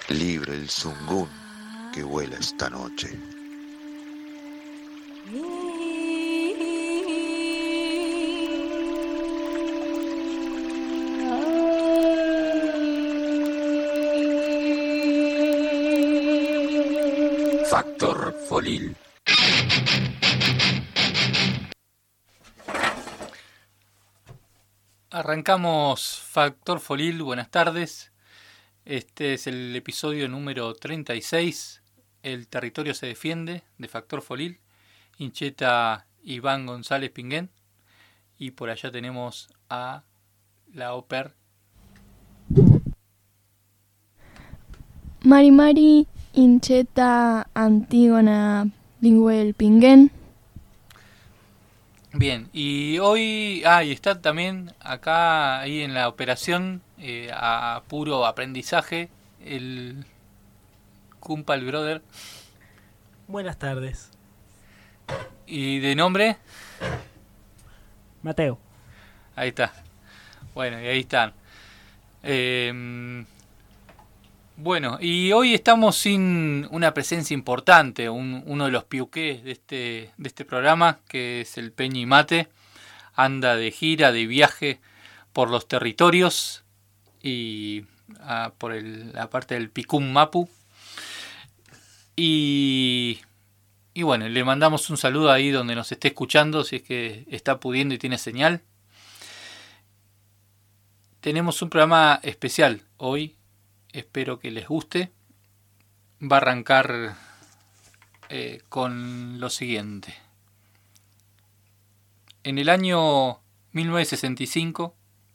Libre el zungún que vuela esta noche. Factor Folil. Arrancamos Factor Folil, buenas tardes. Este es el episodio número 36. El territorio se defiende de Factor Folil. Hincheta Iván González Pinguén. Y por allá tenemos a la Oper. Mari Hincheta Antígona Lingüel Pinguén. Bien, y hoy y está también acá ahí en la operación a puro aprendizaje el Cumpa el Brother. Buenas tardes. ¿Y de nombre? Mateo. Ahí está. Bueno, y ahí están. Bueno, y hoy estamos sin una presencia importante, uno de los piuqués de este programa, que es el Peñi Mate. Anda de gira, de viaje por los territorios y por la parte del Picum Mapu. Y bueno, le mandamos un saludo ahí donde nos esté escuchando, si es que está pudiendo y tiene señal. Tenemos un programa especial hoy. Espero que les guste. Va a arrancar con lo siguiente. En el año 1665,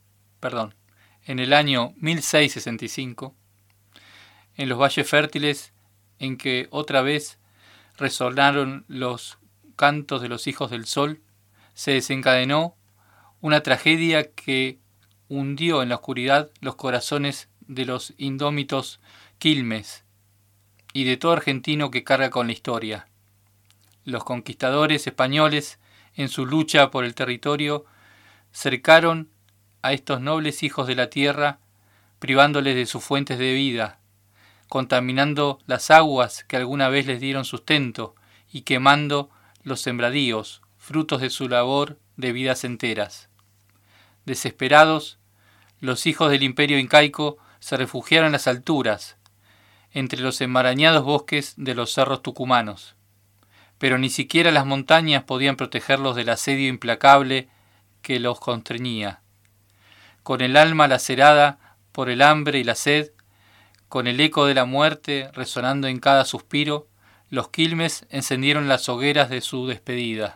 en los valles fértiles en que otra vez resonaron los cantos de los hijos del sol, se desencadenó una tragedia que hundió en la oscuridad los corazones de los indómitos Quilmes y de todo argentino que carga con la historia. Los conquistadores españoles, en su lucha por el territorio, cercaron a estos nobles hijos de la tierra, privándoles de sus fuentes de vida, contaminando las aguas que alguna vez les dieron sustento y quemando los sembradíos, frutos de su labor de vidas enteras. Desesperados, los hijos del imperio incaico se refugiaron en las alturas, entre los enmarañados bosques de los cerros tucumanos. Pero ni siquiera las montañas podían protegerlos del asedio implacable que los constreñía. Con el alma lacerada por el hambre y la sed, con el eco de la muerte resonando en cada suspiro, los Quilmes encendieron las hogueras de su despedida.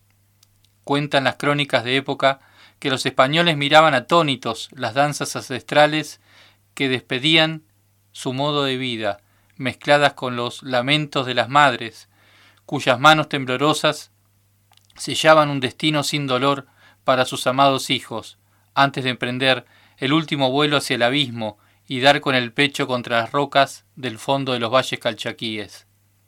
Cuentan las crónicas de época que los españoles miraban atónitos las danzas ancestrales que despedían su modo de vida, mezcladas con los lamentos de las madres, cuyas manos temblorosas sellaban un destino sin dolor para sus amados hijos, antes de emprender el último vuelo hacia el abismo y dar con el pecho contra las rocas del fondo de los valles calchaquíes.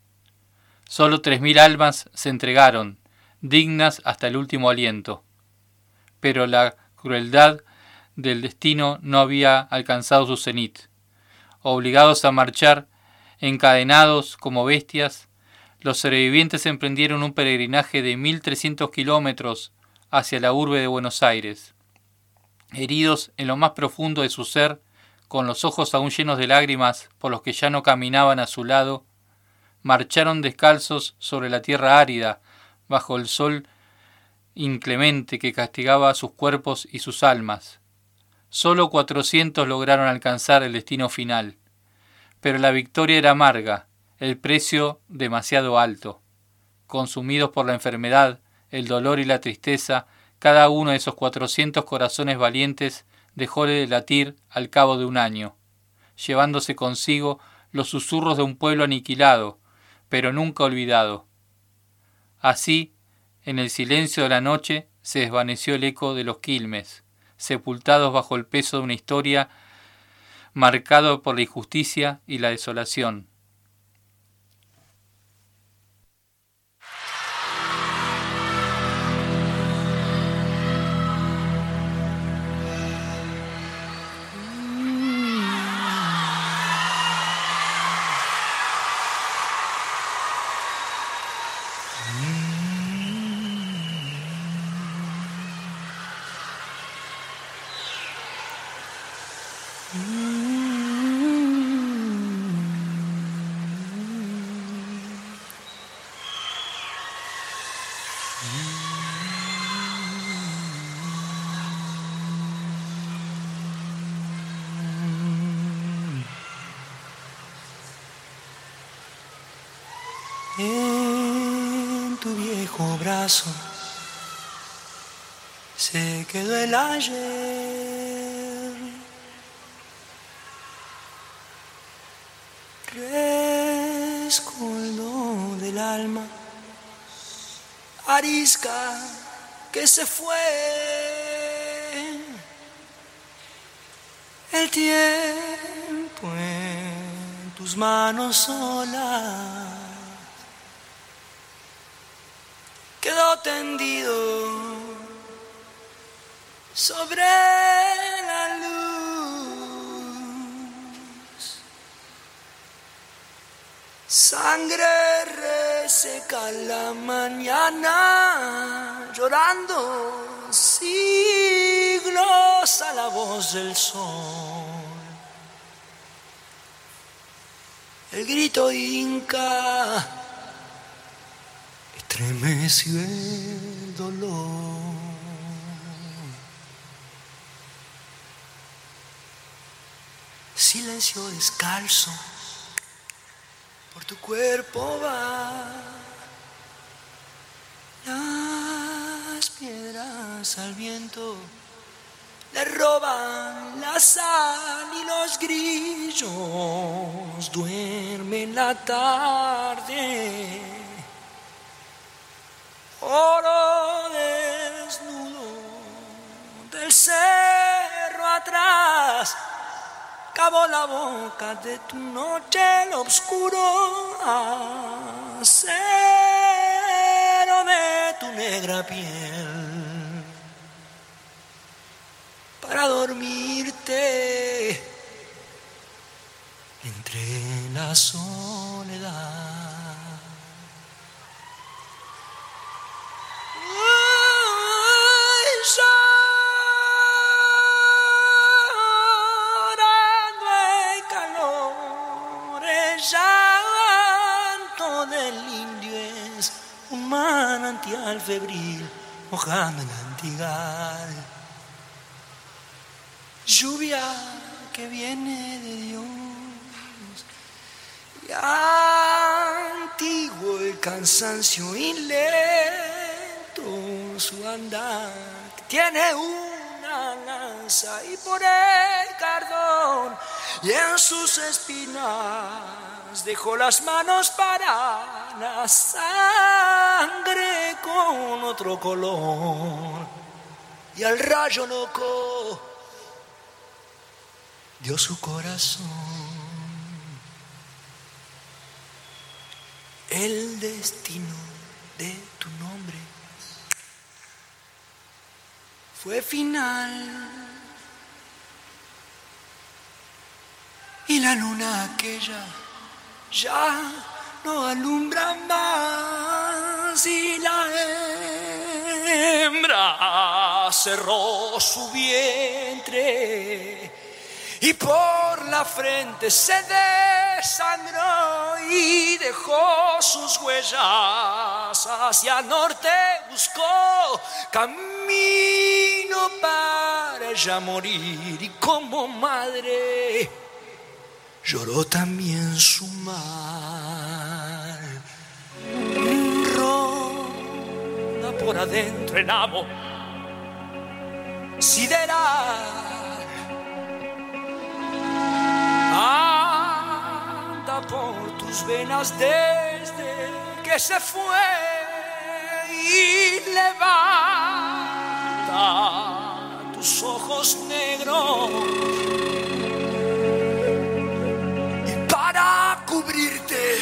Solo 3.000 almas se entregaron, dignas hasta el último aliento. Pero la crueldad del destino no había alcanzado su cenit. Obligados a marchar, encadenados como bestias, los sobrevivientes emprendieron un peregrinaje de 1.300 kilómetros hacia la urbe de Buenos Aires. Heridos en lo más profundo de su ser, con los ojos aún llenos de lágrimas por los que ya no caminaban a su lado, marcharon descalzos sobre la tierra árida, bajo el sol inclemente que castigaba sus cuerpos y sus almas. Solo 400 lograron alcanzar el destino final, pero la victoria era amarga, el precio demasiado alto. Consumidos por la enfermedad, el dolor y la tristeza, cada uno de esos 400 corazones valientes dejó de latir al cabo de un año, llevándose consigo los susurros de un pueblo aniquilado, pero nunca olvidado. Así, en el silencio de la noche, se desvaneció el eco de los Quilmes, sepultados bajo el peso de una historia marcado por la injusticia y la desolación. En tu viejo brazo se quedó el ayer, rescoldo del alma, arisca que se fue. El tiempo en tus manos solas quedó tendido sobre la luz. Sangre reseca la mañana, llorando siglos a la voz del sol. El grito inca estremeció el dolor. Silencio descalzo por tu cuerpo va. Las piedras al viento le roban la sal y los grillos duermen la tarde. Oro desnudo del cerro atrás, cavó la boca de tu noche, el oscuro acero de tu negra piel, para dormirte entre la soledad. Llanto del indio es un manantial febril mojando el antigal. Lluvia que viene de Dios y antiguo el cansancio y lento su andar. Tiene una lanza y por el cardón y en sus espinas dejó las manos para la sangre con otro color, y al rayo loco dio su corazón. El destino de tu nombre fue final, y la luna aquella ya no alumbra más, y la hembra cerró su vientre y por la frente se desangró y dejó sus huellas hacia el norte, buscó camino para ella morir, y como madre lloró también su mar. Ronda por adentro el amo sideral, anda por tus venas desde que se fue y levanta tus ojos negros para cubrirte.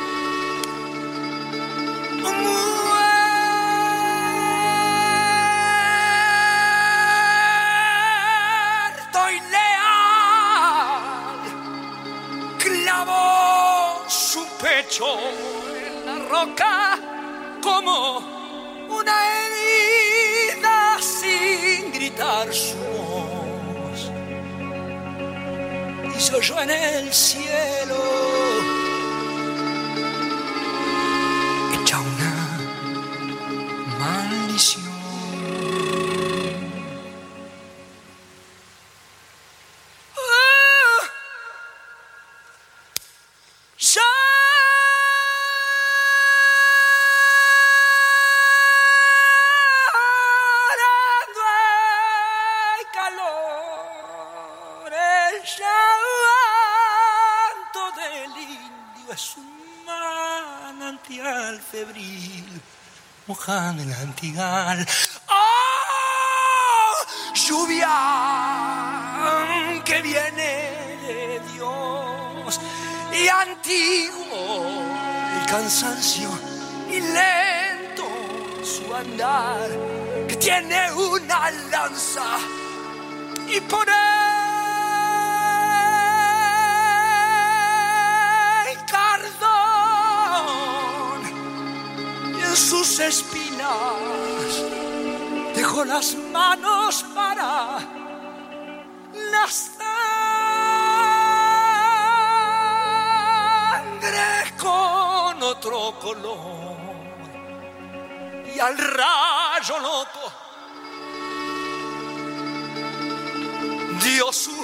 Muerto y leal, clavó su pecho en la roca como una herida sin gritar su voz. se oyó en el cielo. Echa una maldición. Mojando el antigal. ¡Oh! Lluvia que viene de Dios y antiguo el cansancio y lento su andar, que tiene una lanza y por el cardón y en sus espinas dejó las manos para la sangre con otro color y al rayo loco dio su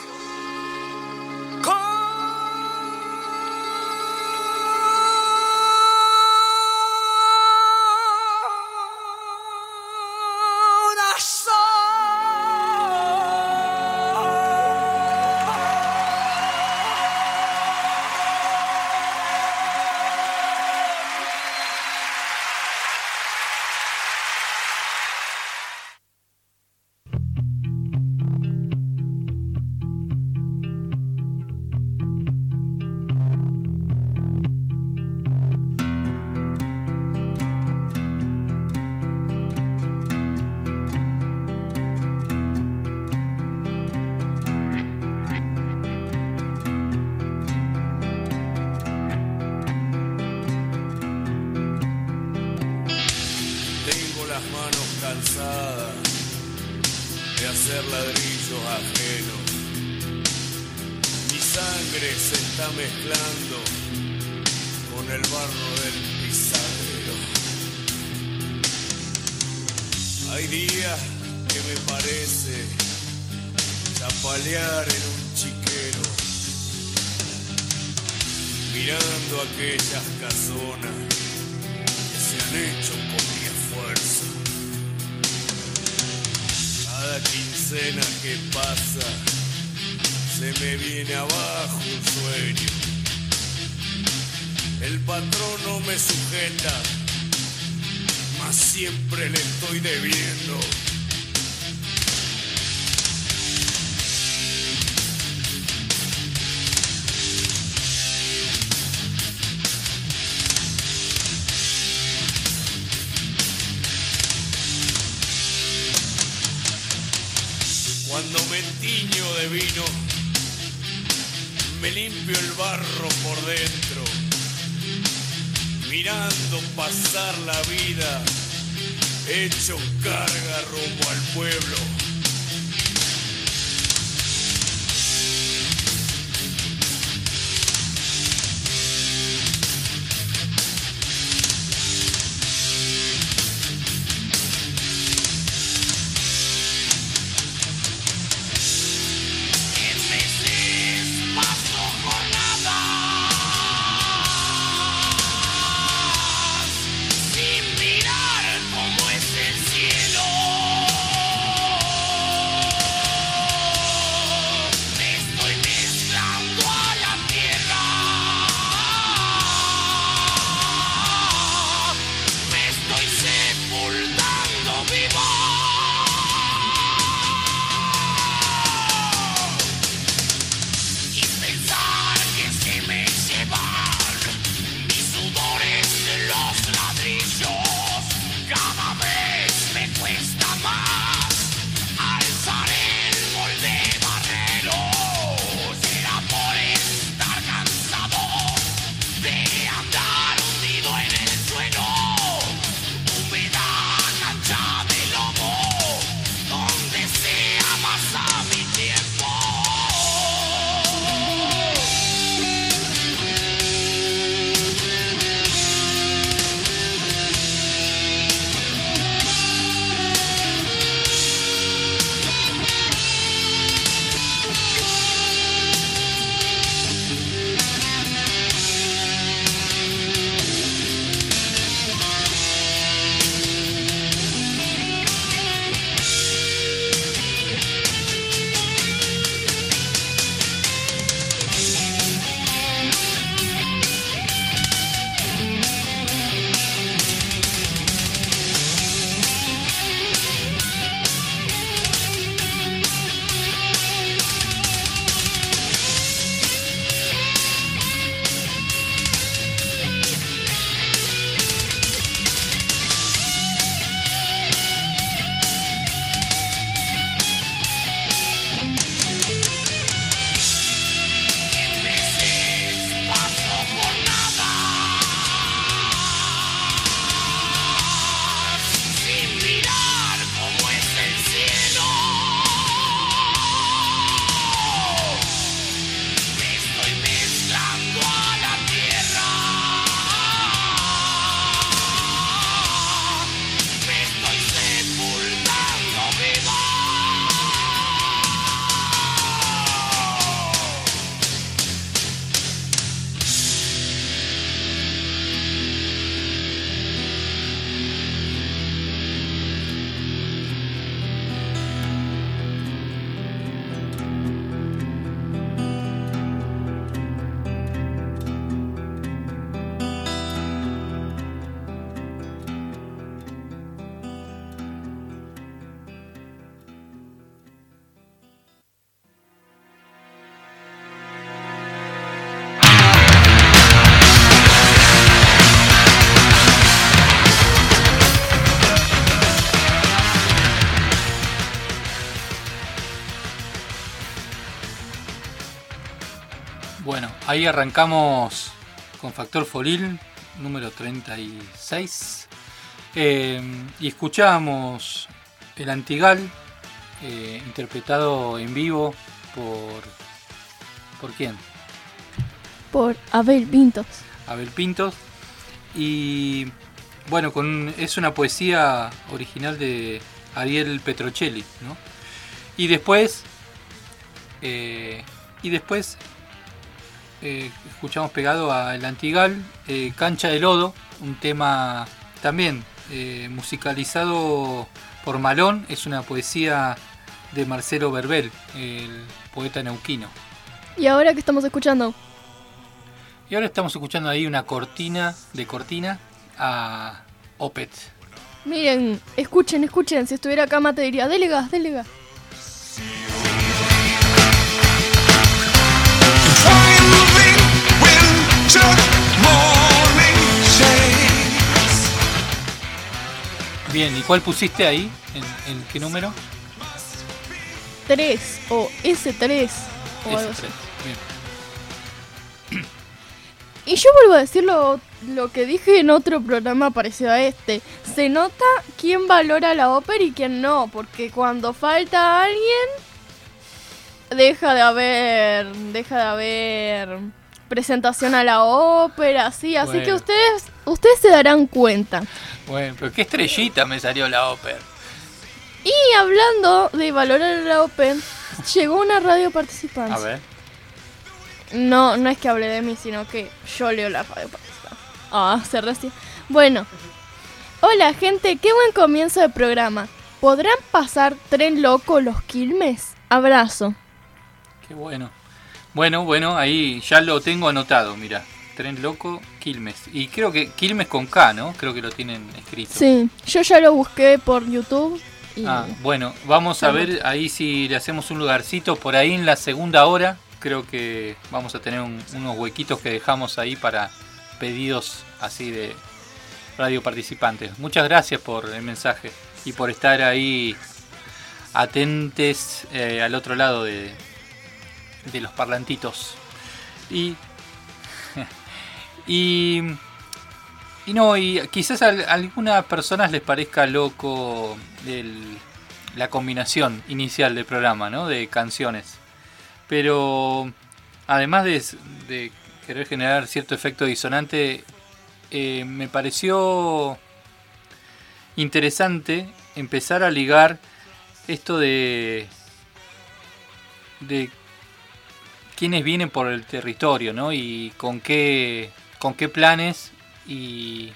Siempre le estoy debiendo. Cuando me tiño de vino, me limpio el barro por dentro, mirando pasar la vida, hecho carga rumbo al pueblo. Sin mirar cómo es el cielo. Bueno, ahí arrancamos con Factor Folil, número 36. Y escuchamos El Antigal, interpretado en vivo ¿por quién? Por Abel Pintos. Abel Pintos. Y bueno, es una poesía original de Ariel Petrocelli, ¿no? Y después escuchamos pegado a El Antigal, Cancha de Lodo, un tema también musicalizado por Malón. Es una poesía de Marcelo Verbel, el poeta neuquino. ¿Y ahora qué estamos escuchando? Y ahora estamos escuchando ahí una cortina a Opeth. Miren, escuchen, si estuviera acá Mate diría, dele gas. Bien, ¿y cuál pusiste ahí? ¿En qué número? 3 o S3 o algo así. Bien. Y yo vuelvo a decir lo que dije en otro programa parecido a este. Se nota quién valora la ópera y quién no, porque cuando falta alguien deja de haber presentación a la ópera, sí, así bueno. que ustedes se darán cuenta. Bueno, pero qué estrellita me salió la ópera. Y hablando de valorar la ópera, llegó una radio participante. A ver. No es que hable de mí, sino que yo leo la radio participante. Se recién. Bueno. Hola gente, qué buen comienzo de programa. ¿Podrán pasar Tren Loco los Quilmes? Abrazo. Qué bueno. Bueno, ahí ya lo tengo anotado, mira. Tren Loco, Quilmes. Y creo que Quilmes con K, ¿no? Creo que lo tienen escrito. Sí, yo ya lo busqué por YouTube. Bueno, vamos a ver ahí si le hacemos un lugarcito por ahí en la segunda hora. Creo que vamos a tener unos huequitos que dejamos ahí para pedidos así de radio participantes. Muchas gracias por el mensaje y por estar ahí atentes al otro lado de los parlantitos. Y quizás a algunas personas les parezca loco la combinación inicial del programa, ¿no? De canciones. Pero además de querer generar cierto efecto disonante, me pareció interesante empezar a ligar esto de quiénes vienen por el territorio, ¿no? Y con qué planes y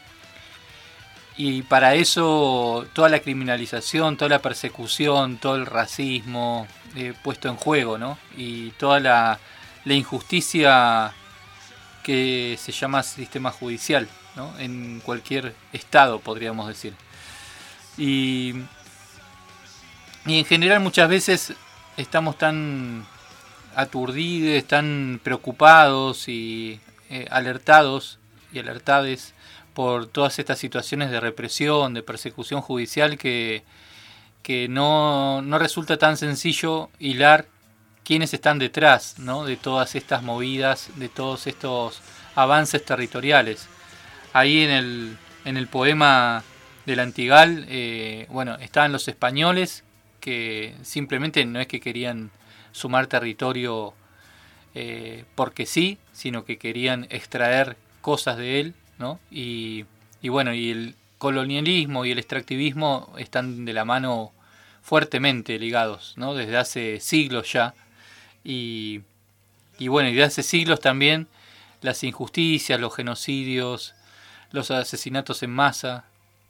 para eso toda la criminalización, toda la persecución, todo el racismo puesto en juego, ¿no? Y toda la injusticia que se llama sistema judicial, ¿no? En cualquier estado, podríamos decir. Y en general muchas veces estamos tan aturdidos, tan preocupados y alertados y alertades por todas estas situaciones de represión, de persecución judicial que no resulta tan sencillo hilar quiénes están detrás, ¿no? De todas estas movidas, de todos estos avances territoriales. Ahí en el poema del Antigal, estaban los españoles que simplemente no es que querían sumar territorio porque sí, sino que querían extraer cosas de él, ¿no? Y el colonialismo y el extractivismo están de la mano fuertemente ligados, ¿no? Desde hace siglos ya. Y desde hace siglos también las injusticias, los genocidios, los asesinatos en masa,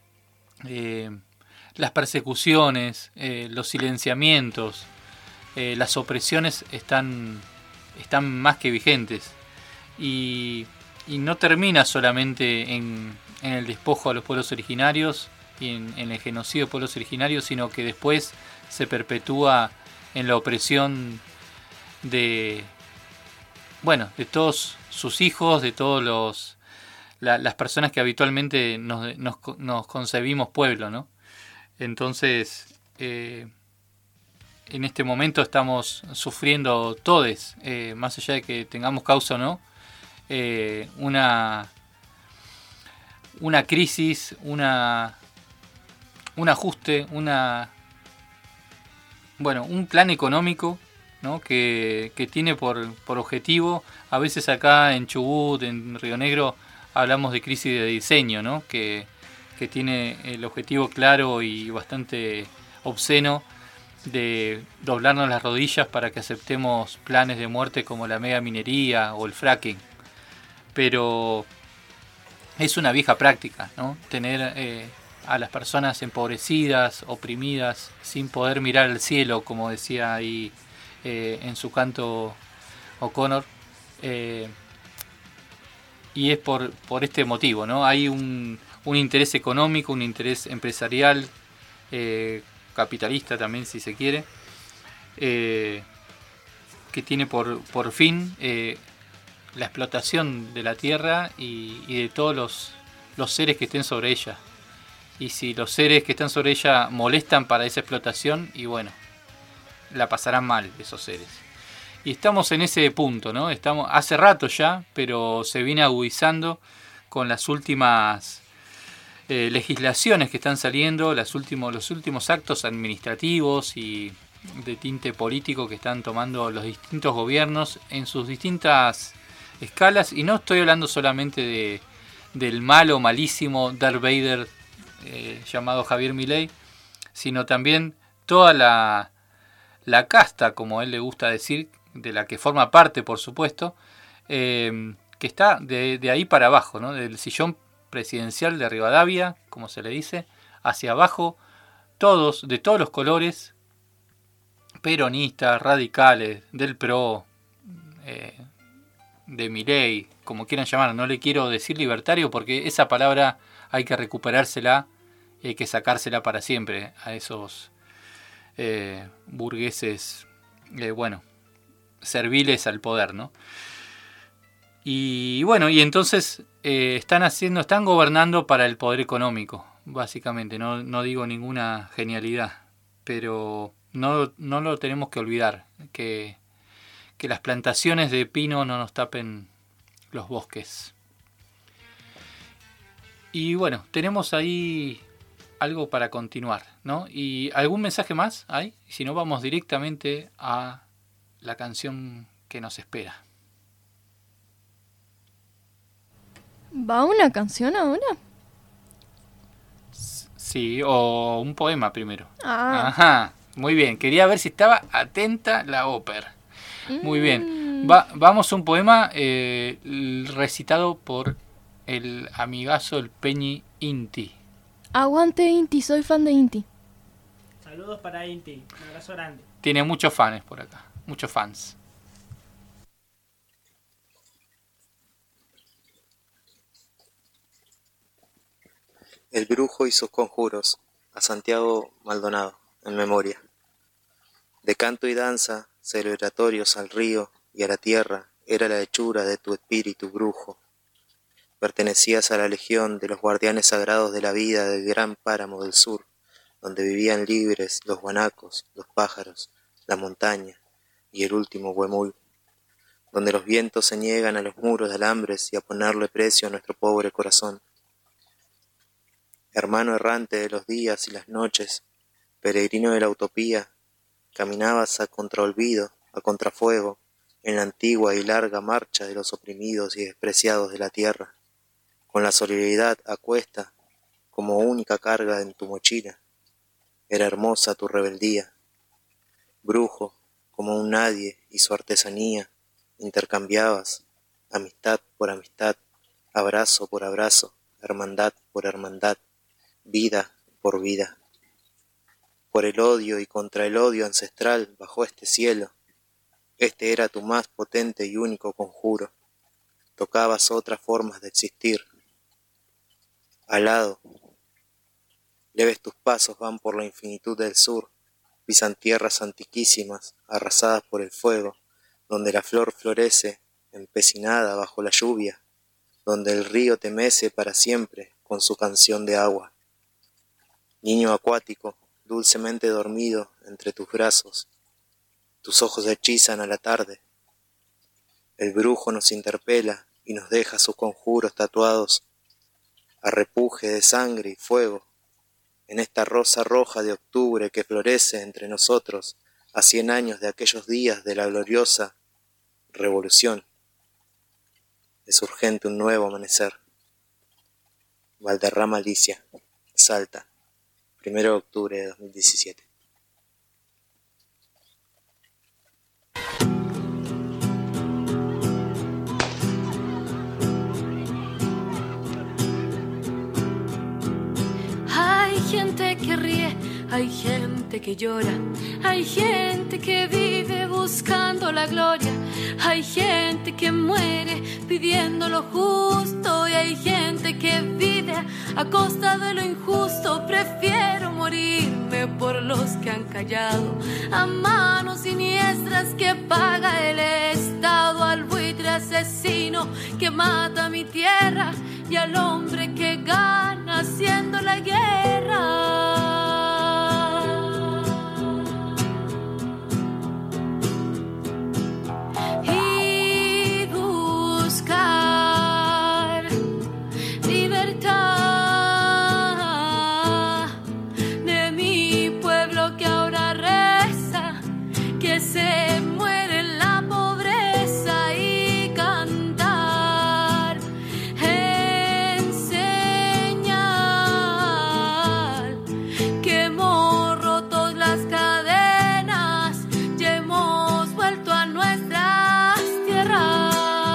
las persecuciones, los silenciamientos, las opresiones están más que vigentes. Y no termina solamente en el despojo a los pueblos originarios y en el genocidio de pueblos originarios, sino que después se perpetúa en la opresión de todos sus hijos, de todos las personas que habitualmente nos concebimos pueblo, ¿no? Entonces en este momento estamos sufriendo todos, más allá de que tengamos causa o no, una crisis, un ajuste, un plan económico, ¿no? que tiene por objetivo, a veces acá en Chubut, en Río Negro, hablamos de crisis de diseño, ¿no? que tiene el objetivo claro y bastante obsceno de doblarnos las rodillas para que aceptemos planes de muerte como la mega minería o el fracking. Pero es una vieja práctica, ¿no? Tener a las personas empobrecidas, oprimidas, sin poder mirar al cielo, como decía ahí en su canto O'Connor. Y es por este motivo, ¿no? Hay un interés económico, un interés empresarial, capitalista también, si se quiere, que tiene por fin la explotación de la tierra y de todos los seres que estén sobre ella. Y si los seres que están sobre ella molestan para esa explotación, y bueno, la pasarán mal esos seres. Y estamos en ese punto, ¿no? Estamos hace rato ya, pero se viene agudizando con las últimas legislaciones que están saliendo, los últimos actos administrativos y de tinte político que están tomando los distintos gobiernos en sus distintas escalas. Y no estoy hablando solamente del malo, malísimo Darth Vader llamado Javier Milei, sino también toda la casta, como a él le gusta decir, de la que forma parte, por supuesto, que está de ahí para abajo, ¿no? Del sillón presidencial de Rivadavia, como se le dice, hacia abajo, todos, de todos los colores, peronistas, radicales, del PRO, de Milei, como quieran llamar. No le quiero decir libertario porque esa palabra hay que recuperársela y hay que sacársela para siempre a esos burgueses, serviles al poder, ¿no? Y bueno, y entonces están gobernando para el poder económico, básicamente. No digo ninguna genialidad, pero no lo tenemos que olvidar, que las plantaciones de pino no nos tapen los bosques. Y bueno, tenemos ahí algo para continuar, ¿no? ¿Y algún mensaje más hay? Si no, vamos directamente a la canción que nos espera. ¿Va una canción ahora? Sí, o un poema primero. Ah. Ajá, muy bien. Quería ver si estaba atenta la ópera. Muy bien. Vamos a un poema recitado por el amigazo, el Peñi Inti. Aguante Inti, soy fan de Inti. Saludos para Inti, un abrazo grande. Tiene muchos fans por acá, muchos fans. El brujo y sus conjuros, a Santiago Maldonado, en memoria. De canto y danza, celebratorios al río y a la tierra, era la hechura de tu espíritu brujo. Pertenecías a la legión de los guardianes sagrados de la vida del gran páramo del sur, donde vivían libres los guanacos, los pájaros, la montaña y el último huemul, donde los vientos se niegan a los muros de alambres y a ponerle precio a nuestro pobre corazón. Hermano errante de los días y las noches, peregrino de la utopía, caminabas a contraolvido, a contrafuego, en la antigua y larga marcha de los oprimidos y despreciados de la tierra, con la solidaridad a cuesta como única carga en tu mochila. Era hermosa tu rebeldía. Brujo, como un nadie y su artesanía, intercambiabas amistad por amistad, abrazo por abrazo, hermandad por hermandad, vida por vida. Por el odio y contra el odio ancestral bajo este cielo, este era tu más potente y único conjuro. Tocabas otras formas de existir. Alado, leves tus pasos van por la infinitud del sur, pisan tierras antiquísimas, arrasadas por el fuego, donde la flor florece, empecinada bajo la lluvia, donde el río te mece para siempre con su canción de agua. Niño acuático, dulcemente dormido entre tus brazos, tus ojos hechizan a la tarde. El brujo nos interpela y nos deja sus conjuros tatuados a repuje de sangre y fuego en esta rosa roja de octubre que florece entre nosotros a 100 años de aquellos días de la gloriosa revolución. Es urgente un nuevo amanecer. Valderrama, Alicia, Salta, 1 de octubre de 2017. Hay gente que ríe, hay gente que llora, hay gente que vive buscando la gloria, hay gente que muere pidiendo lo justo y hay gente que vive a costa de lo injusto. Prefiero morirme por los que han callado, a manos siniestras que paga el Estado, al buitre asesino que mata mi tierra y al hombre que gana haciendo la guerra. Y buscar libertad de mi pueblo que ahora reza, que se muere en la pobreza y cantar que hemos roto las cadenas y hemos vuelto a nuestras tierras.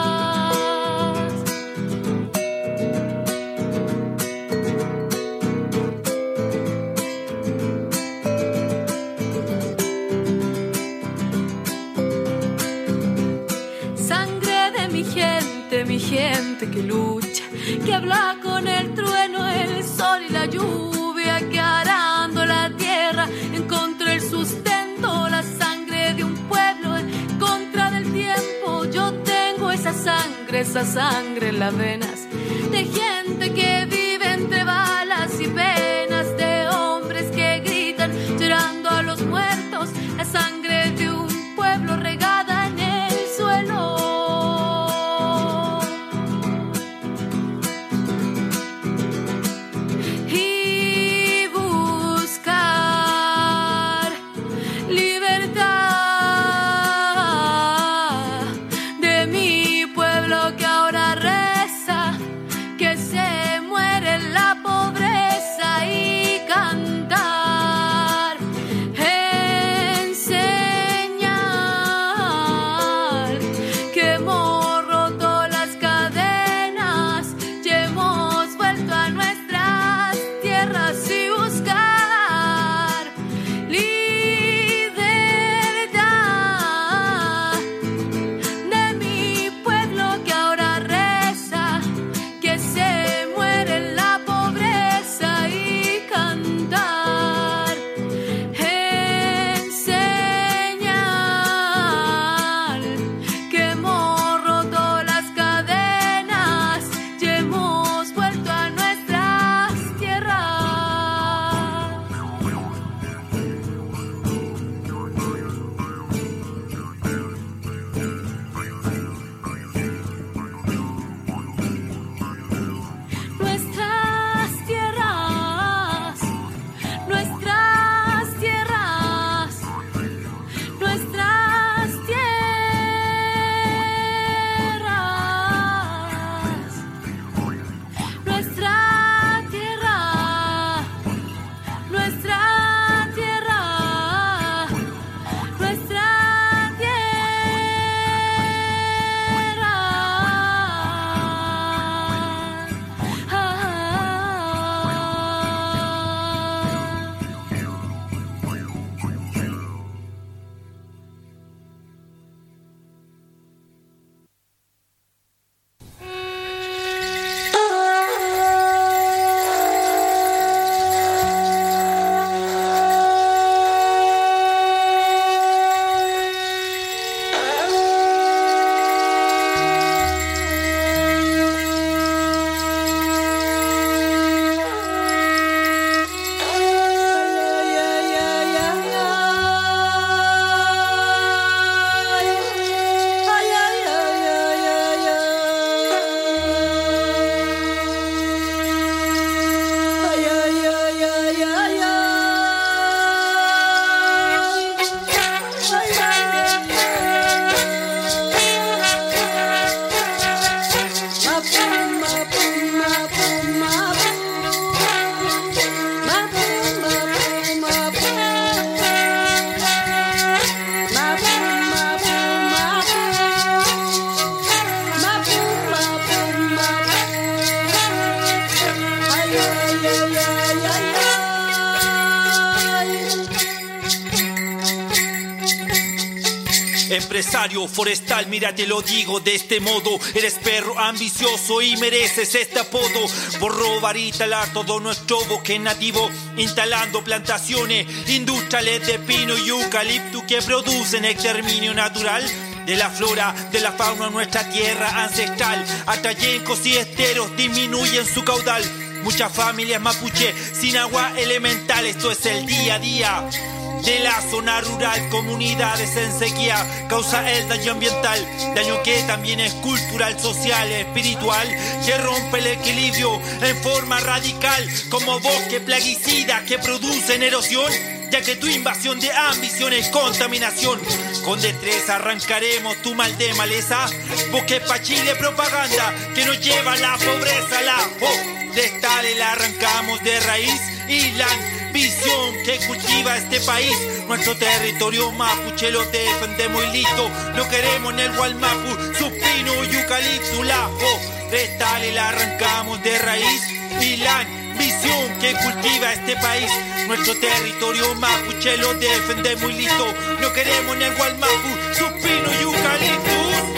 Sangre de mi gente que lucha, que habla con el trueno, el sol y la lluvia, que arando la tierra encontró el sustento, la sangre de un pueblo en contra del tiempo. Yo tengo esa sangre en las venas de gente que vive entre balas y penas, de hombres que gritan llorando a los muertos, la sangre de un pueblo regada en el suelo. Y buscar libertad de mi pueblo que ahora reza, que se muere Empresario forestal, mira te lo digo de este modo. Eres perro ambicioso y mereces este apodo. Por robar y talar todo nuestro bosque nativo, instalando plantaciones industriales de pino y eucalipto que producen exterminio natural de la flora, de la fauna, nuestra tierra ancestral. Hasta yencos y esteros disminuyen su caudal. Muchas familias mapuche sin agua elemental. Esto es el día a día de la zona rural, comunidades en sequía, causa el daño ambiental, daño que también es cultural, social, espiritual, que rompe el equilibrio en forma radical, como bosque plaguicida que producen erosión, ya que tu invasión de ambición es contaminación. Con destreza arrancaremos tu mal de maleza, bosque pa' Chile propaganda que nos lleva a la pobreza, la forestal la arrancamos de raíz y la visión que cultiva este país. Nuestro territorio mapuche lo defendemos y listo. Lo queremos en el Gualmapu, su pino y eucalipto. La forestal la arrancamos de raíz y la visión que cultiva este país. Nuestro territorio mapuche lo defendemos y listo. Lo queremos en el Gualmapu, su pino y eucalipto.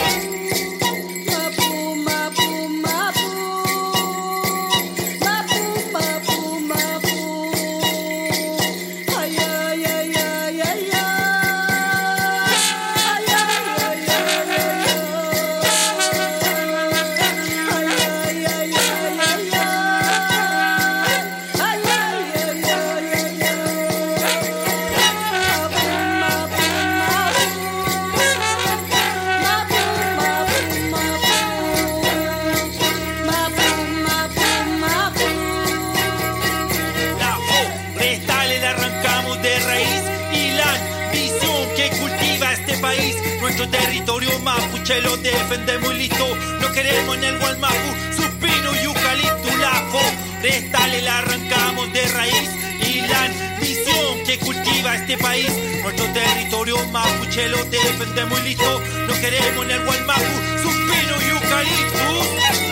Nuestro territorio mapuche lo defendemos y listo. Lo queremos en el Gualmapu, su pino y eucalipto. La forestal la arrancamos de raíz y la visión que cultiva este país. Nuestro territorio mapuche lo defendemos y listo. Lo queremos en el Gualmapu, su pino y eucalipto.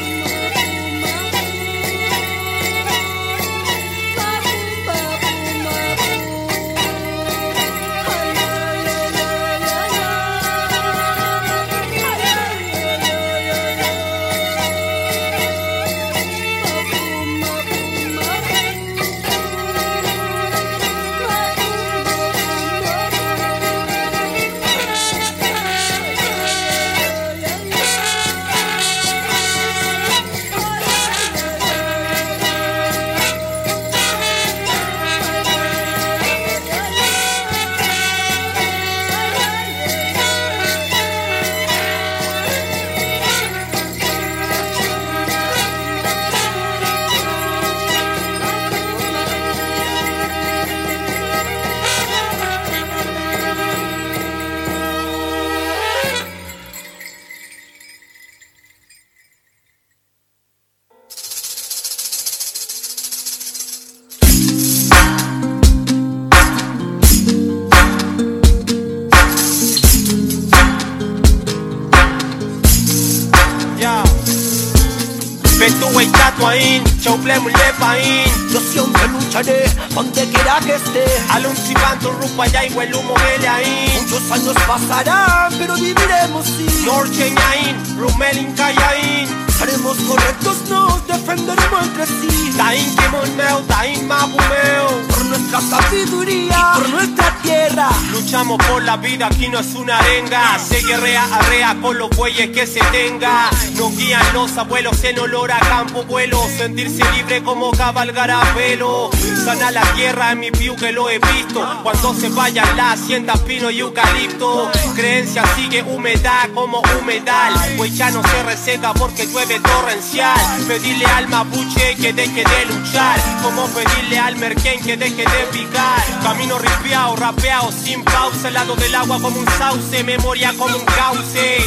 Yo siempre lucharé donde quiera que esté. Alunzibanto rupa ya y el humo ahí. Muchos años pasarán, pero viviremos sí. Norcheñain, Rumelin Callain. Seremos correctos, nos defenderemos entre sí. Tain Kimonmeo, Tain Mabumeo. Por nuestra sabiduría y por nuestra tierra. Luchamos por la vida, aquí no es una arenga. Se guerrea, arrea con los bueyes que se tenga. Nos guían los abuelos en olor a campo vuelo. Sentirse libre como cabalgar a pelo. Sana la tierra en mi piu que lo he visto. Cuando se vayan la hacienda pino y eucalipto. Creencia sigue humedad como humedal. Pues ya no se reseca porque llueve torrencial. Pedirle al mapuche que deje de luchar, como pedirle al merquén que deje de picar. Camino ripiao, rapeao, sin pausa, al lado del agua como un sauce, memoria como un cauce. Mapuche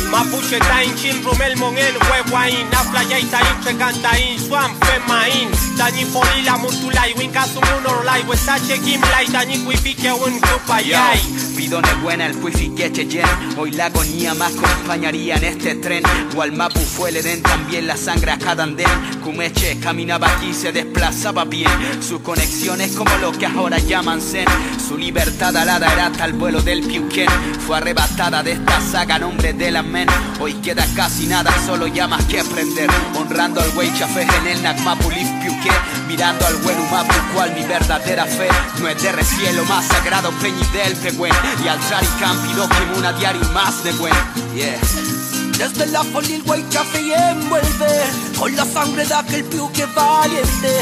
Luche tain chin rumel mongen huehuain Aflayay tain trekantain Swam femain Tani polila murtulay Winka sumunor Wesache Kimlay Tani Kuifique un Kupayay Pidone buena el Puifique Chechen Hoy la agonía me acompañaría en este tren Gualmapu fue el Edén También la sangre a cada andén Kumeche caminaba aquí se desplazaba bien Sus conexiones como lo que ahora llaman Zen Su libertad alada era hasta el vuelo del Piuquén Fue arrebatada de esta saga nombre del amén Hoy queda casi nada solo llamas que aprender Honrando al Wey Chafé en el Nagmapu Lif Piuqué Mirando al buen Umapu cual mi verdadera fe No es de recielo más sagrado peñi del pegüen Y al Traricampido que una diario más de buen Yeah Desde la folil Wey Chafé y envuelve Con la sangre de aquel Piuqué valiente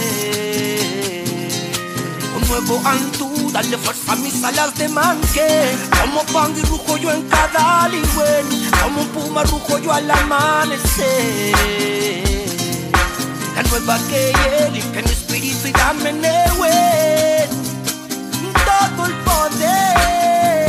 Un nuevo Antú, dale fuerza a mis alas de manque Como pan y rujo yo en cada ligüen Como un puma rujo yo al amanecer La nueva que limpia mi espíritu y dame neuen Todo el poder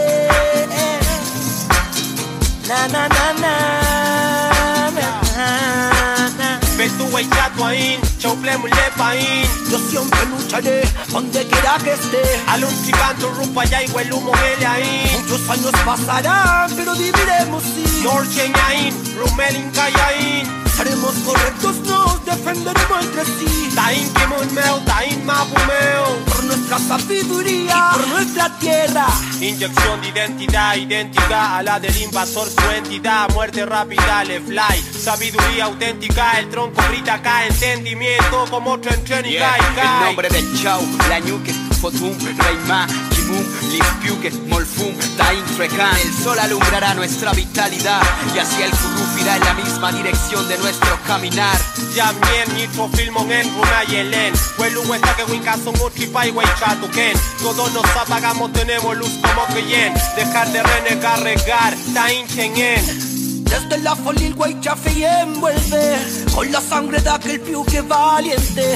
Na na na na na na Betu wey chatuain, chauple mulepain Yo siempre lucharé, donde quiera que esté Alun chicanto rupa ya y huelu mogeleain Muchos años pasarán, pero viviremos sí Norcheñain, rumelin callain Seremos correctos, nos defenderemos entre sí Tain kimun meo, tain mapu meo Por nuestra sabiduría, por nuestra tierra Inyección de identidad, idéntica a la del invasor su entidad Muerte rápida, le fly Sabiduría auténtica, el tronco grita acá Entendimiento como otro entreno y cae El nombre del Chau, la ñuque, Fotum, Reima, Kimum, Limpiuque, Molfum, Tain, Trecan El sol alumbrará nuestra vitalidad Y así el Kuruf irá en la misma dirección de nuestro caminar Yamien, Nitro, Filmon, en Runa y Elen Huelu, Huesta, que Winca, son Utripa y Huaychatuken Todos nos apagamos, tenemos luz como Keyen Dejar de renegar, regar, Tain, Chengen Desde la folil Wey Chafé y envuelve Con la sangre de aquel Piuqué valiente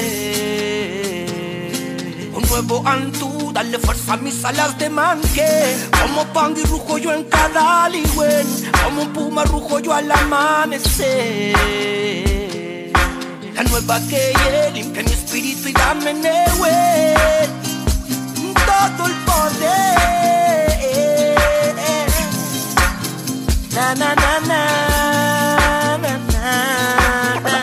Un nuevo Antú, dale fuerza a mis alas de manque Como pan y rujo yo en cada ligüen Como un puma rujo yo al amanecer La nueva que limpia mi espíritu y dame neuen Todo el poder Na na na na na na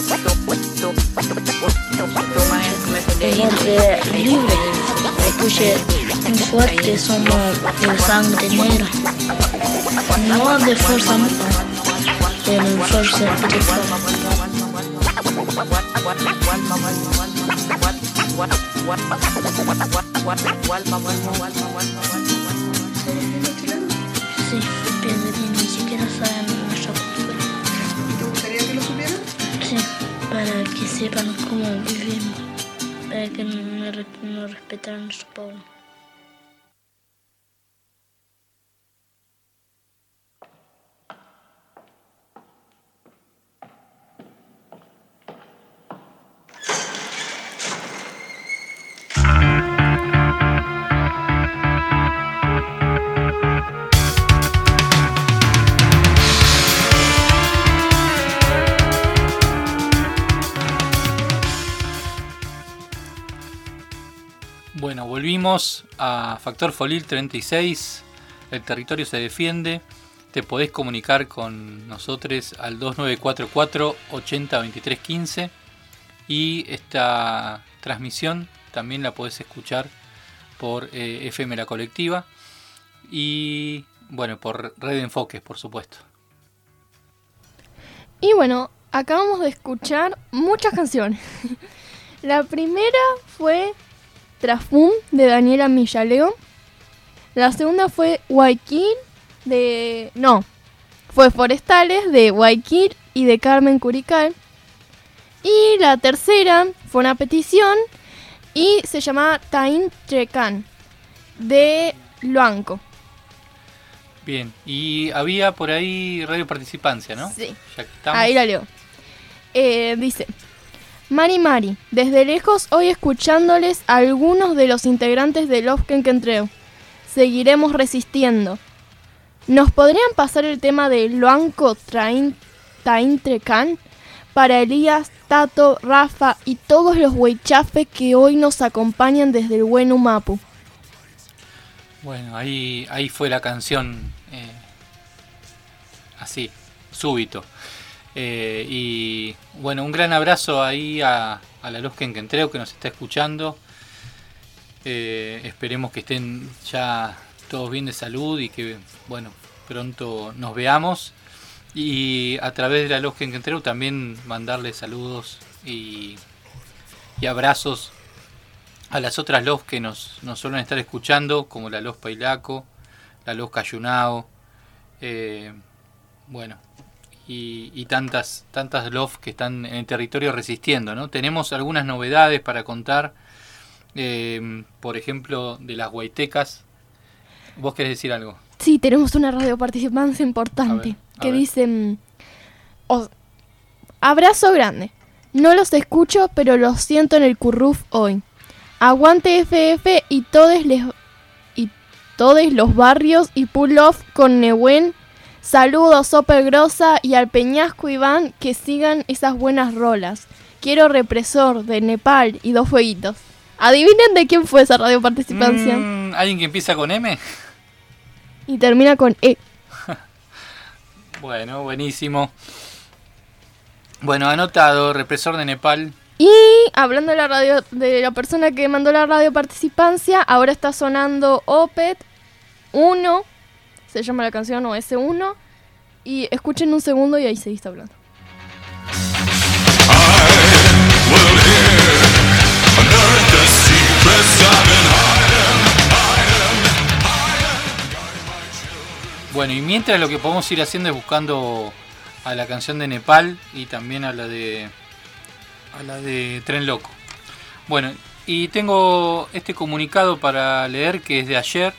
El hombre libre, escuche fuerte, somos de sangre negra, no de fuerza, pero fuerza espiritual. Sí, pero ni siquiera saben nuestra cultura. ¿Y te gustaría que lo supieran? Sí, para que sepan cómo vivimos, para que nos respetaran nuestro pueblo. Bueno, volvimos a Factor Folil 36. El territorio se defiende. Te podés comunicar con nosotros al 2944 80 23 15. Y esta transmisión también la podés escuchar por FM La Colectiva. Y bueno, por Red Enfoques, por supuesto. Y bueno, acabamos de escuchar muchas canciones. La primera fue Trafum de Daniela Millaleo. La segunda fue Guayquil fue Forestales de Guayquil y de Carmen Curical. Y la tercera fue una petición y se llamaba Tain Trecan de Luanco. Bien, y había por ahí radio participancia, ¿no? Sí, ya que estamos. Ahí la leo. Dice: Mari, desde lejos hoy escuchándoles a algunos de los integrantes de Lofken Kentreu. Seguiremos resistiendo. ¿Nos podrían pasar el tema de Loanco Taintrecan para Elías, Tato, Rafa y todos los huaychafes que hoy nos acompañan desde el buen Humapu? Bueno, ahí fue la canción así, súbito. Y bueno, un gran abrazo ahí a la Luz Quenquentreu que nos está escuchando. Esperemos que estén ya todos bien de salud y que, bueno, pronto nos veamos. Y a través de la Luz Quenquentreu también mandarle saludos y abrazos a las otras LOF que nos suelen estar escuchando, como la LOF Pailaco, la LOF Cayunao, bueno, y tantas LOF que están en el territorio resistiendo, ¿no? Tenemos algunas novedades para contar, por ejemplo, de las huaytecas. ¿Vos querés decir algo? Sí, tenemos una radioparticipancia importante que dice: abrazo grande, no los escucho, pero los siento en el curruf hoy. Aguante FF y todos los barrios y pull-off con Nehuen. Saludos Soper Grosa y al Peñasco Iván, que sigan esas buenas rolas. Quiero Represor de Nepal y 2 fueguitos. Adivinen de quién fue esa radioparticipancia. ¿Alguien que empieza con M? Y termina con E. Bueno, buenísimo. Bueno, anotado, Represor de Nepal. Y hablando de la persona que mandó la radioparticipancia, ahora está sonando Opet 1, se llama la canción OS1, y escuchen un segundo y ahí seguís hablando. Bueno, y mientras lo que podemos ir haciendo es buscando a la canción de Nepal y también a la de Tren Loco. Bueno, y tengo este comunicado para leer que es de ayer.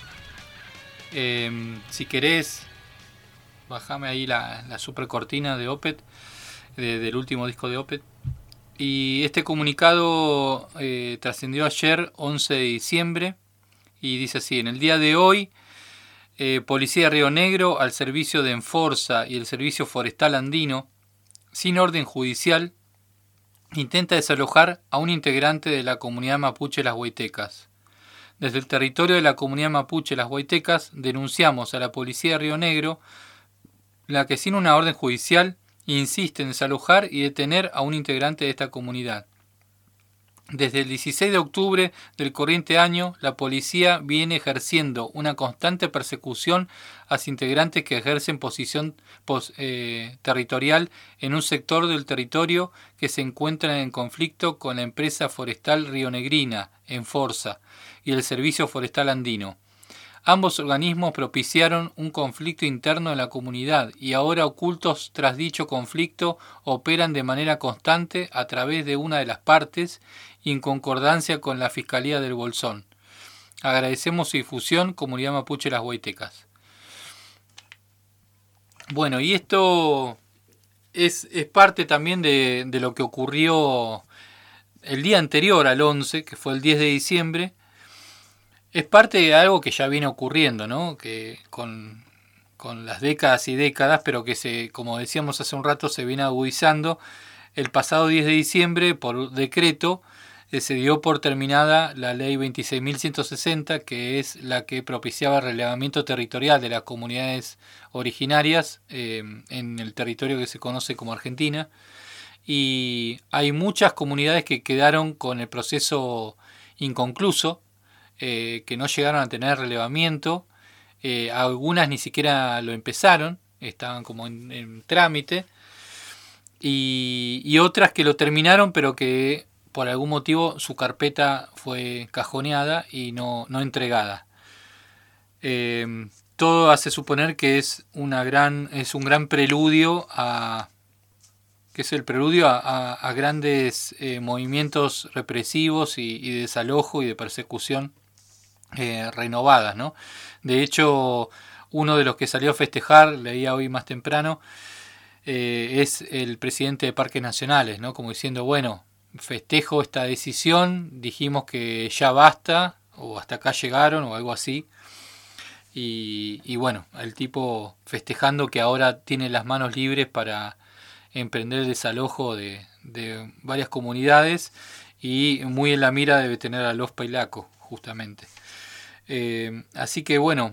Si querés, bajame ahí la super cortina de Opet, del último disco de Opet. Y este comunicado trascendió ayer, 11 de diciembre, y dice así: en el día de hoy, Policía de Río Negro, al servicio de Enforza y el Servicio Forestal Andino, sin orden judicial, intenta desalojar a un integrante de la comunidad mapuche Las Huaytecas. Desde el territorio de la comunidad mapuche Las Huaytecas denunciamos a la Policía de Río Negro, la que sin una orden judicial insiste en desalojar y detener a un integrante de esta comunidad. Desde el 16 de octubre del corriente año, la policía viene ejerciendo una constante persecución hacia integrantes que ejercen posición territorial en un sector del territorio que se encuentra en conflicto con la empresa forestal rionegrina, Enforza, y el Servicio Forestal Andino. Ambos organismos propiciaron un conflicto interno en la comunidad y ahora, ocultos tras dicho conflicto, operan de manera constante a través de una de las partes y en concordancia con la Fiscalía del Bolsón. Agradecemos su difusión, Comunidad Mapuche Las Huaytecas. Bueno, y esto es parte también de lo que ocurrió el día anterior al 11, que fue el 10 de diciembre. Es parte de algo que ya viene ocurriendo, ¿no? Que con las décadas y décadas, pero que como decíamos hace un rato, se viene agudizando. El pasado 10 de diciembre, por decreto, se dio por terminada la ley 26.160, que es la que propiciaba el relevamiento territorial de las comunidades originarias en el territorio que se conoce como Argentina. Y hay muchas comunidades que quedaron con el proceso inconcluso, que no llegaron a tener relevamiento. Algunas ni siquiera lo empezaron, estaban como en trámite, y otras que lo terminaron, pero que por algún motivo su carpeta fue cajoneada y no entregada. Todo hace suponer que es un gran preludio a grandes movimientos represivos y de desalojo y de persecución renovadas, ¿no? De hecho, uno de los que salió a festejar, leía hoy más temprano, es el presidente de Parques Nacionales, ¿no? Como diciendo, bueno, festejo esta decisión, dijimos que ya basta, o hasta acá llegaron, o algo así. Y bueno, el tipo festejando que ahora tiene las manos libres para emprender el desalojo de varias comunidades, y muy en la mira debe tener a Los Pailaco, justamente. Así que bueno,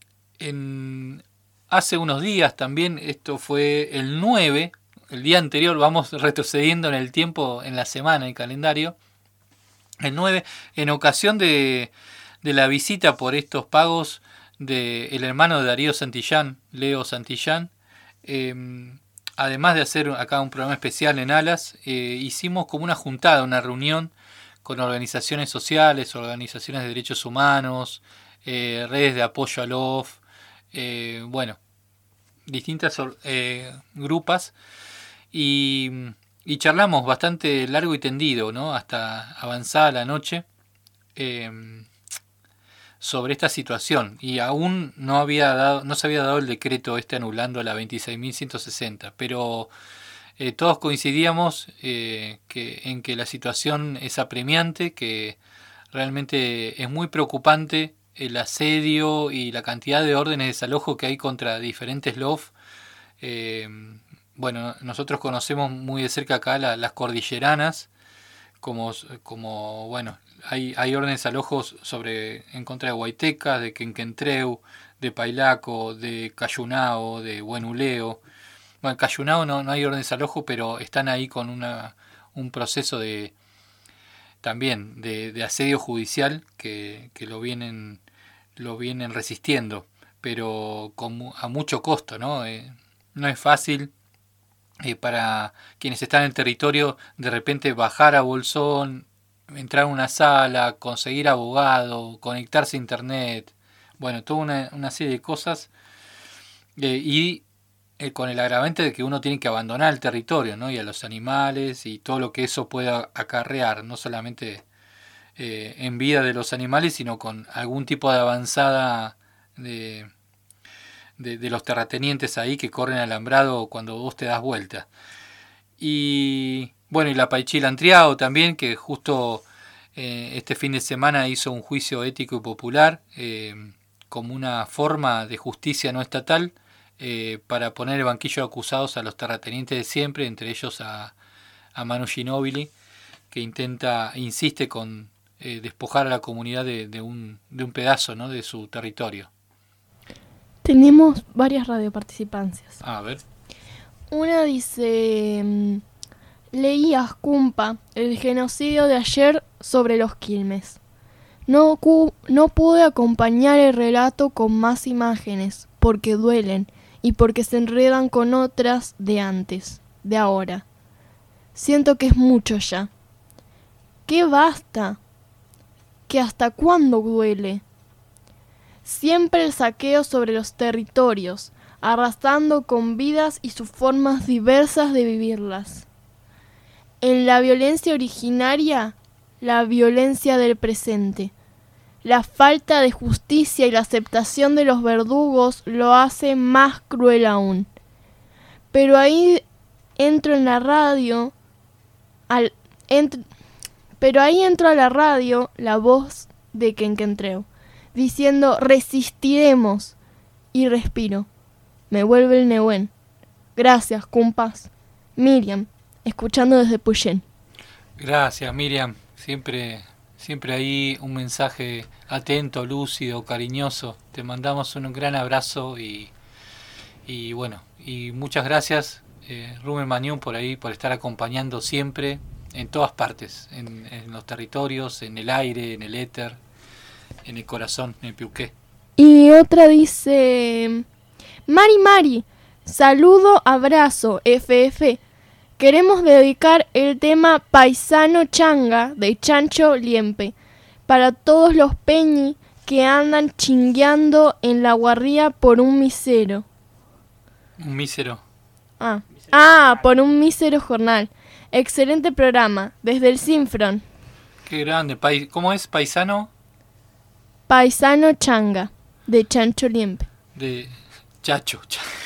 hace unos días también, esto fue el 9, el día anterior, vamos retrocediendo en el tiempo, en la semana, en el calendario, el 9, en ocasión de la visita por estos pagos del hermano de Darío Santillán, Leo Santillán, además de hacer acá un programa especial en Alas, hicimos como una juntada, una reunión con organizaciones sociales, organizaciones de derechos humanos, redes de apoyo a LOF, bueno, distintas grupas, y charlamos bastante largo y tendido, ¿no? Hasta avanzada la noche, sobre esta situación, y aún no se había dado el decreto anulando la 26.160, pero todos coincidíamos en que la situación es apremiante, que realmente es muy preocupante el asedio y la cantidad de órdenes de desalojo que hay contra diferentes LOF. Bueno, nosotros conocemos muy de cerca acá las cordilleranas, como bueno, hay órdenes de desalojos en contra de Huaytecas, de Quenquentreu, de Pailaco, de Cayunao, de Huenuleo. Bueno, en Cayunao no hay orden de desalojo, pero están ahí con un proceso también de asedio judicial que lo vienen resistiendo, pero a mucho costo, ¿no? No es fácil para quienes están en el territorio de repente bajar a Bolsón, entrar a una sala, conseguir abogado, conectarse a internet, bueno, toda una serie de cosas, y con el agravante de que uno tiene que abandonar el territorio, ¿no? Y a los animales y todo lo que eso pueda acarrear, no solamente en vida de los animales, sino con algún tipo de avanzada de los terratenientes ahí que corren alambrado cuando vos te das vuelta. Y bueno, y la Paichilantriao también, que justo este fin de semana hizo un juicio ético y popular como una forma de justicia no estatal, para poner el banquillo de acusados a los terratenientes de siempre, entre ellos a Manu Ginóbili, que insiste con despojar a la comunidad de un pedazo, ¿no? De su territorio. Tenemos varias radioparticipancias. A ver. Una dice: leías, Cumpa, el genocidio de ayer sobre los Quilmes. No pude acompañar el relato con más imágenes, porque duelen y porque se enredan con otras de antes, de ahora. Siento que es mucho ya. ¿Qué basta? ¿Que hasta cuándo duele? Siempre el saqueo sobre los territorios, arrasando con vidas y sus formas diversas de vivirlas. En la violencia originaria, la violencia del presente. La falta de justicia y la aceptación de los verdugos lo hace más cruel aún. Pero ahí entro en la radio, pero ahí entró a la radio la voz de Quenquentreu, diciendo resistiremos, y respiro. Me vuelve el Nehuen. Gracias, Cumpas. Miriam, escuchando desde Puyén. Gracias, Miriam. Siempre ahí un mensaje atento, lúcido, cariñoso. Te mandamos un gran abrazo y bueno, y muchas gracias, Rubén Mañón, por estar acompañando siempre, en todas partes, en los territorios, en el aire, en el éter, en el corazón, en el piuqué. Y otra dice: Mari, saludo, abrazo, FF. Queremos dedicar el tema Paisano Changa de Chancho Liempe para todos los peñi que andan chingueando en la guarría por un misero. ¿Un mísero? Por un mísero jornal. Excelente programa, desde el Sinfron. Qué grande. ¿Cómo es? ¿Paisano? Paisano Changa de Chancho Liempe. De Chacho.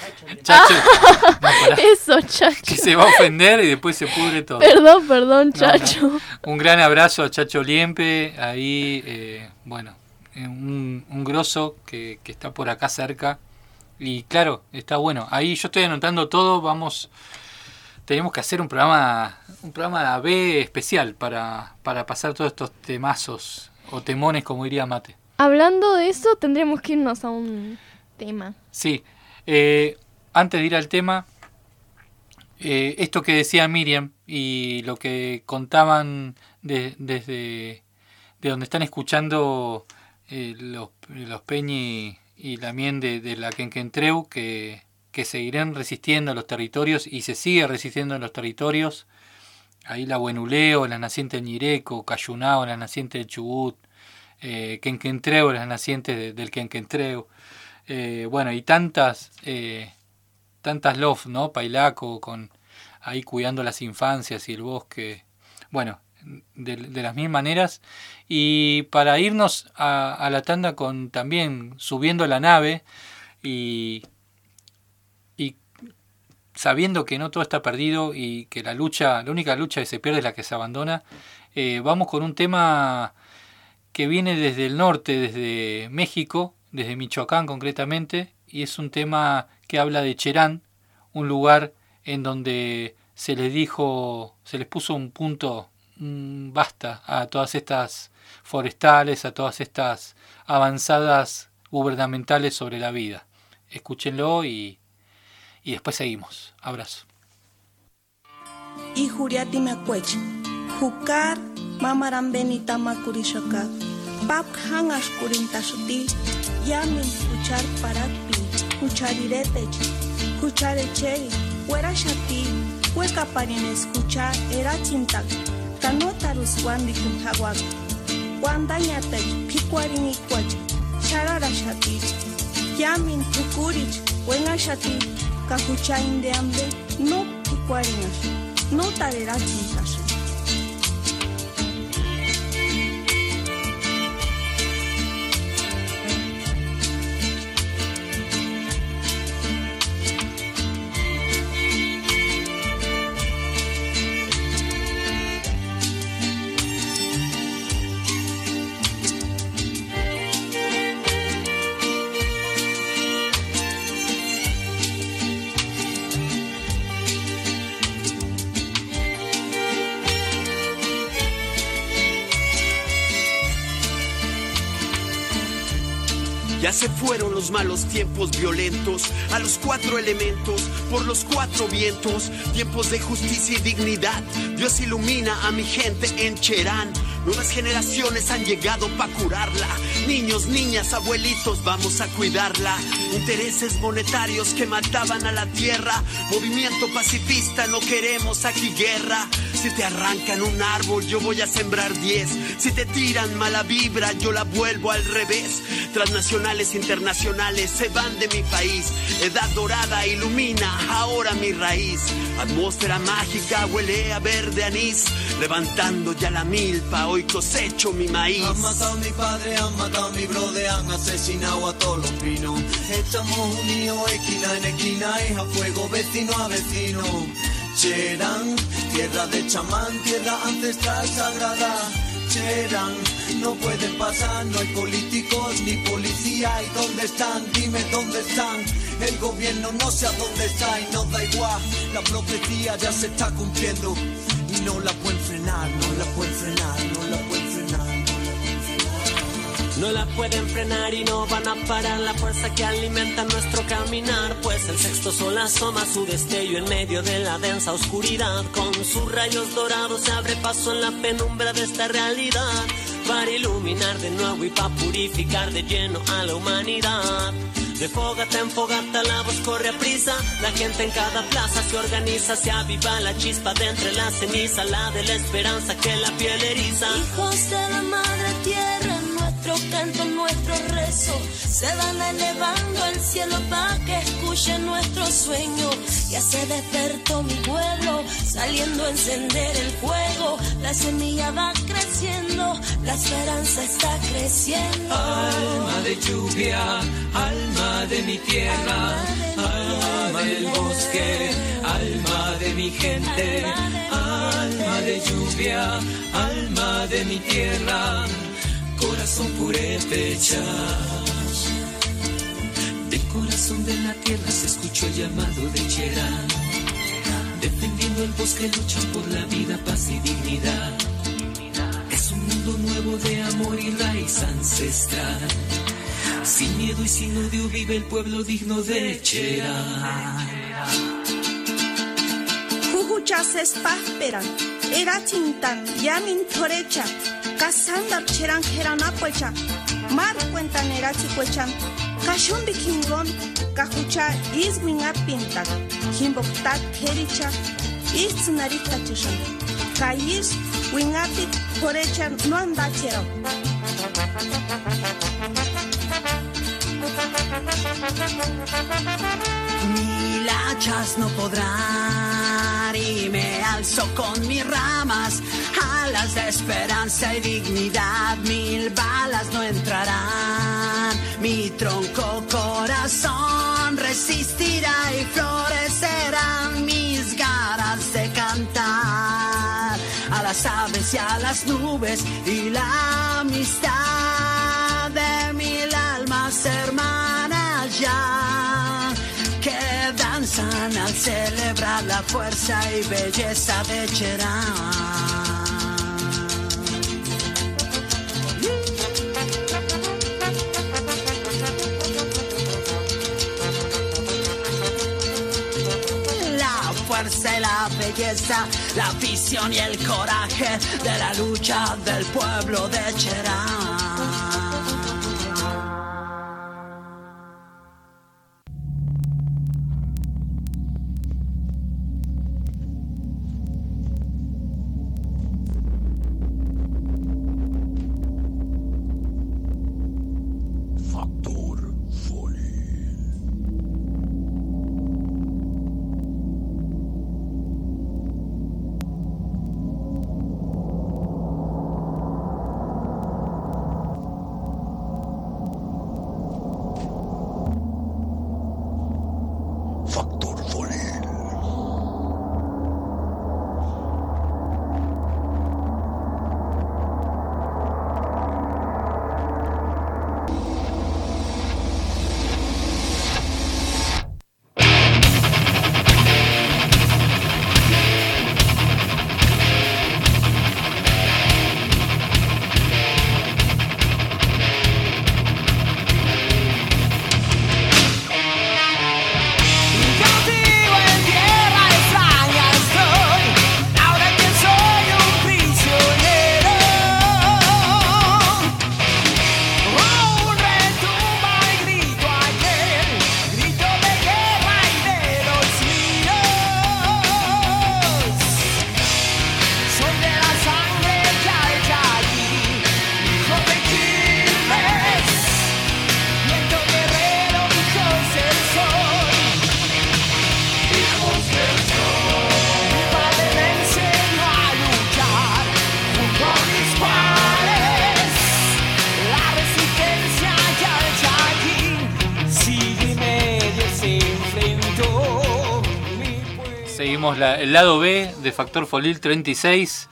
Eso, Chacho. Que se va a ofender y después se pudre todo. Perdón, Chacho. No. Un gran abrazo a Chacho Liempe. Ahí, bueno, un grosso que está por acá cerca. Y claro, está bueno. Ahí yo estoy anotando todo. Tenemos que hacer un programa B especial para pasar todos estos temazos o temones, como diría Mate. Hablando de eso, tendremos que irnos a un tema. Sí. Antes de ir al tema, esto que decía Miriam y lo que contaban desde donde están escuchando los Peñi y también de la Quenquentreu, que seguirán resistiendo en los territorios y se sigue resistiendo en los territorios. Ahí la Buenuleo, la naciente del Ñireco, Cayunao, la naciente del Chubut, Quenquentreu, las nacientes del Quenquentreu. Bueno, y tantas love, ¿no? Pailaco, ahí cuidando las infancias y el bosque. Bueno, de las mismas maneras. Y para irnos a la tanda con también subiendo la nave y sabiendo que no todo está perdido y que la única lucha que se pierde es la que se abandona, vamos con un tema que viene desde el norte, desde México, desde Michoacán concretamente, y es un tema que habla de Cherán, un lugar en donde se les puso un punto, basta a todas estas forestales, a todas estas avanzadas gubernamentales sobre la vida. Escúchenlo y después seguimos. Abrazo. Y Juriati me acuech, Jucar, Mamaran Benita Makurishaka, Pap Hangas Kurintasuti, Yamin Juchar Parapi, Juchariretech, Jucharechei, Huera Shati, Hueca Parin escuchar, era Chintak, Canotarus Wandi Kunhawak, Wandañatech, Pikuarin y Cuach, Charara Shati, Yamin Tukurich, Buena Shati, Cajuchain de hambre, no picuarinas, no tarera chintas. Ya se fueron los malos tiempos violentos, a los 4 elementos, por los 4 vientos, tiempos de justicia y dignidad. Dios ilumina a mi gente en Cherán. Nuevas generaciones han llegado para curarla. Niños, niñas, abuelitos, vamos a cuidarla. Intereses monetarios que mataban a la tierra. Movimiento pacifista, no queremos aquí guerra. Si te arrancan un árbol, yo voy a sembrar 10. Si te tiran mala vibra, yo la vuelvo al revés. Transnacionales, internacionales, se van de mi país. Edad dorada ilumina ahora mi raíz. Atmósfera mágica, huele a verde anís. Levantando ya la milpa, hoy cosecho mi maíz. Han matado a mi padre, han matado a mi brother, han asesinado a todos los pinos. Estamos unidos esquina en esquina, es a fuego, vecino a vecino. Cherán, tierra de chamán, tierra ancestral sagrada. Cherán, no pueden pasar, no hay políticos ni policía. ¿Y dónde están? Dime dónde están. El gobierno no sé a dónde está y nos da igual. La profecía ya se está cumpliendo y no la pueden frenar, no la pueden frenar, no la pueden frenar. No la pueden frenar y no van a parar la fuerza que alimenta nuestro caminar. Pues el sexto sol asoma su destello en medio de la densa oscuridad. Con sus rayos dorados se abre paso en la penumbra de esta realidad. Para iluminar de nuevo y para purificar de lleno a la humanidad. De fogata en fogata la voz corre a prisa. La gente en cada plaza se organiza. Se aviva la chispa de entre la ceniza. La de la esperanza que la piel eriza. Hijos de la madre tierra, nuestro canto, nuestro rezo, se van elevando al cielo para que escuchen nuestro sueño. Ya se despertó mi pueblo, saliendo a encender el fuego. La semilla va creciendo, la esperanza está creciendo. Alma de lluvia, alma de mi tierra, alma del bosque, alma de mi gente. Alma de lluvia, alma de mi tierra, corazón purépecha. Del corazón de la tierra se escuchó el llamado de Cherán. Defendiendo el bosque luchan por la vida, paz y dignidad. Es un mundo nuevo de amor y raíz ancestral. Sin miedo y sin odio vive el pueblo digno de Cherán. Jujuchas espasperan, era chintan, yamin torecha, casandar cheran jeranapuecha, mar cuentan era chicuechan, cachun bikingón, cajucha iswin apintan, jimboktat kericha, isnarita chushan, kayis winapit torecha no andachero. Mil hachas no podrán y me alzo con mis ramas, alas de esperanza y dignidad, 1000 balas no entrarán. Mi tronco corazón resistirá y florecerán mis ganas de cantar a las aves y a las nubes y la amistad de 1000 almas hermanas ya que danzan al celebrar la fuerza y belleza de Cherán. La fuerza y la belleza, la visión y el coraje de la lucha del pueblo de Cherán. El lado B de Factor Folil 36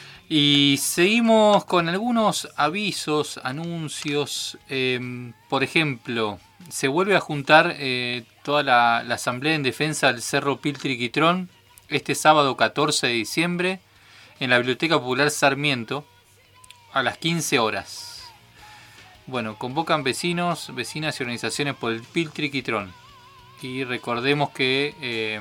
y seguimos con algunos avisos, anuncios. Por ejemplo, se vuelve a juntar toda la asamblea en defensa del Cerro Piltriquitrón este sábado 14 de diciembre en la Biblioteca Popular Sarmiento a las 15 horas. Bueno, convocan vecinos, vecinas y organizaciones por el Piltriquitrón. Y recordemos que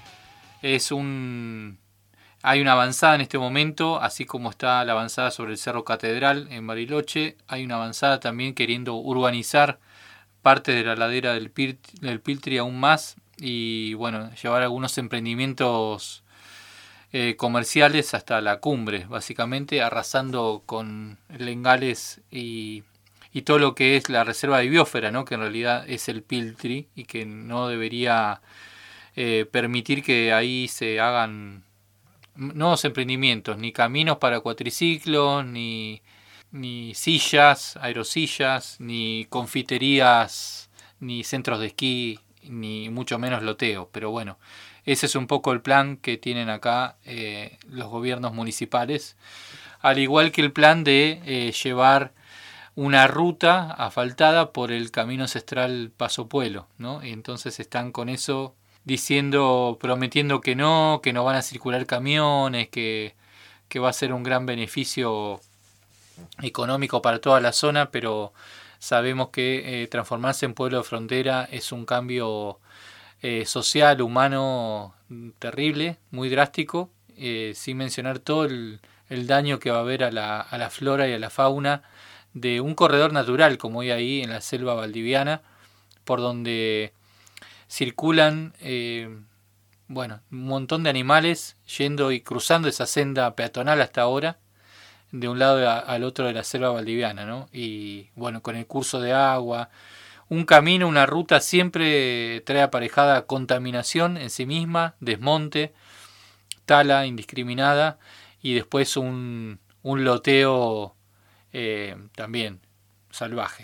hay una avanzada en este momento, así como está la avanzada sobre el Cerro Catedral en Bariloche. Hay una avanzada también queriendo urbanizar parte de la ladera del Piltri aún más y bueno, llevar algunos emprendimientos comerciales hasta la cumbre, básicamente arrasando con lengales y todo lo que es la reserva de biosfera, ¿no? Que en realidad es el Piltri y que no debería permitir que ahí se hagan nuevos emprendimientos, ni caminos para cuatriciclos, ni sillas, aerosillas, ni confiterías, ni centros de esquí, ni mucho menos loteo. Pero bueno, ese es un poco el plan que tienen acá los gobiernos municipales, al igual que el plan de llevar una ruta asfaltada por el camino ancestral Paso Puelo, ¿no? Y entonces están con eso diciendo, prometiendo que no van a circular camiones, que va a ser un gran beneficio económico para toda la zona, pero sabemos que transformarse en pueblo de frontera es un cambio social, humano terrible, muy drástico, sin mencionar todo el daño que va a haber a la flora y a la fauna de un corredor natural como hay ahí en la selva valdiviana, por donde circulan un montón de animales yendo y cruzando esa senda peatonal hasta ahora, de un lado al otro de la selva valdiviana, ¿no? Y bueno, con el curso de agua, un camino, una ruta siempre trae aparejada contaminación en sí misma, desmonte, tala indiscriminada y después un loteo también salvaje.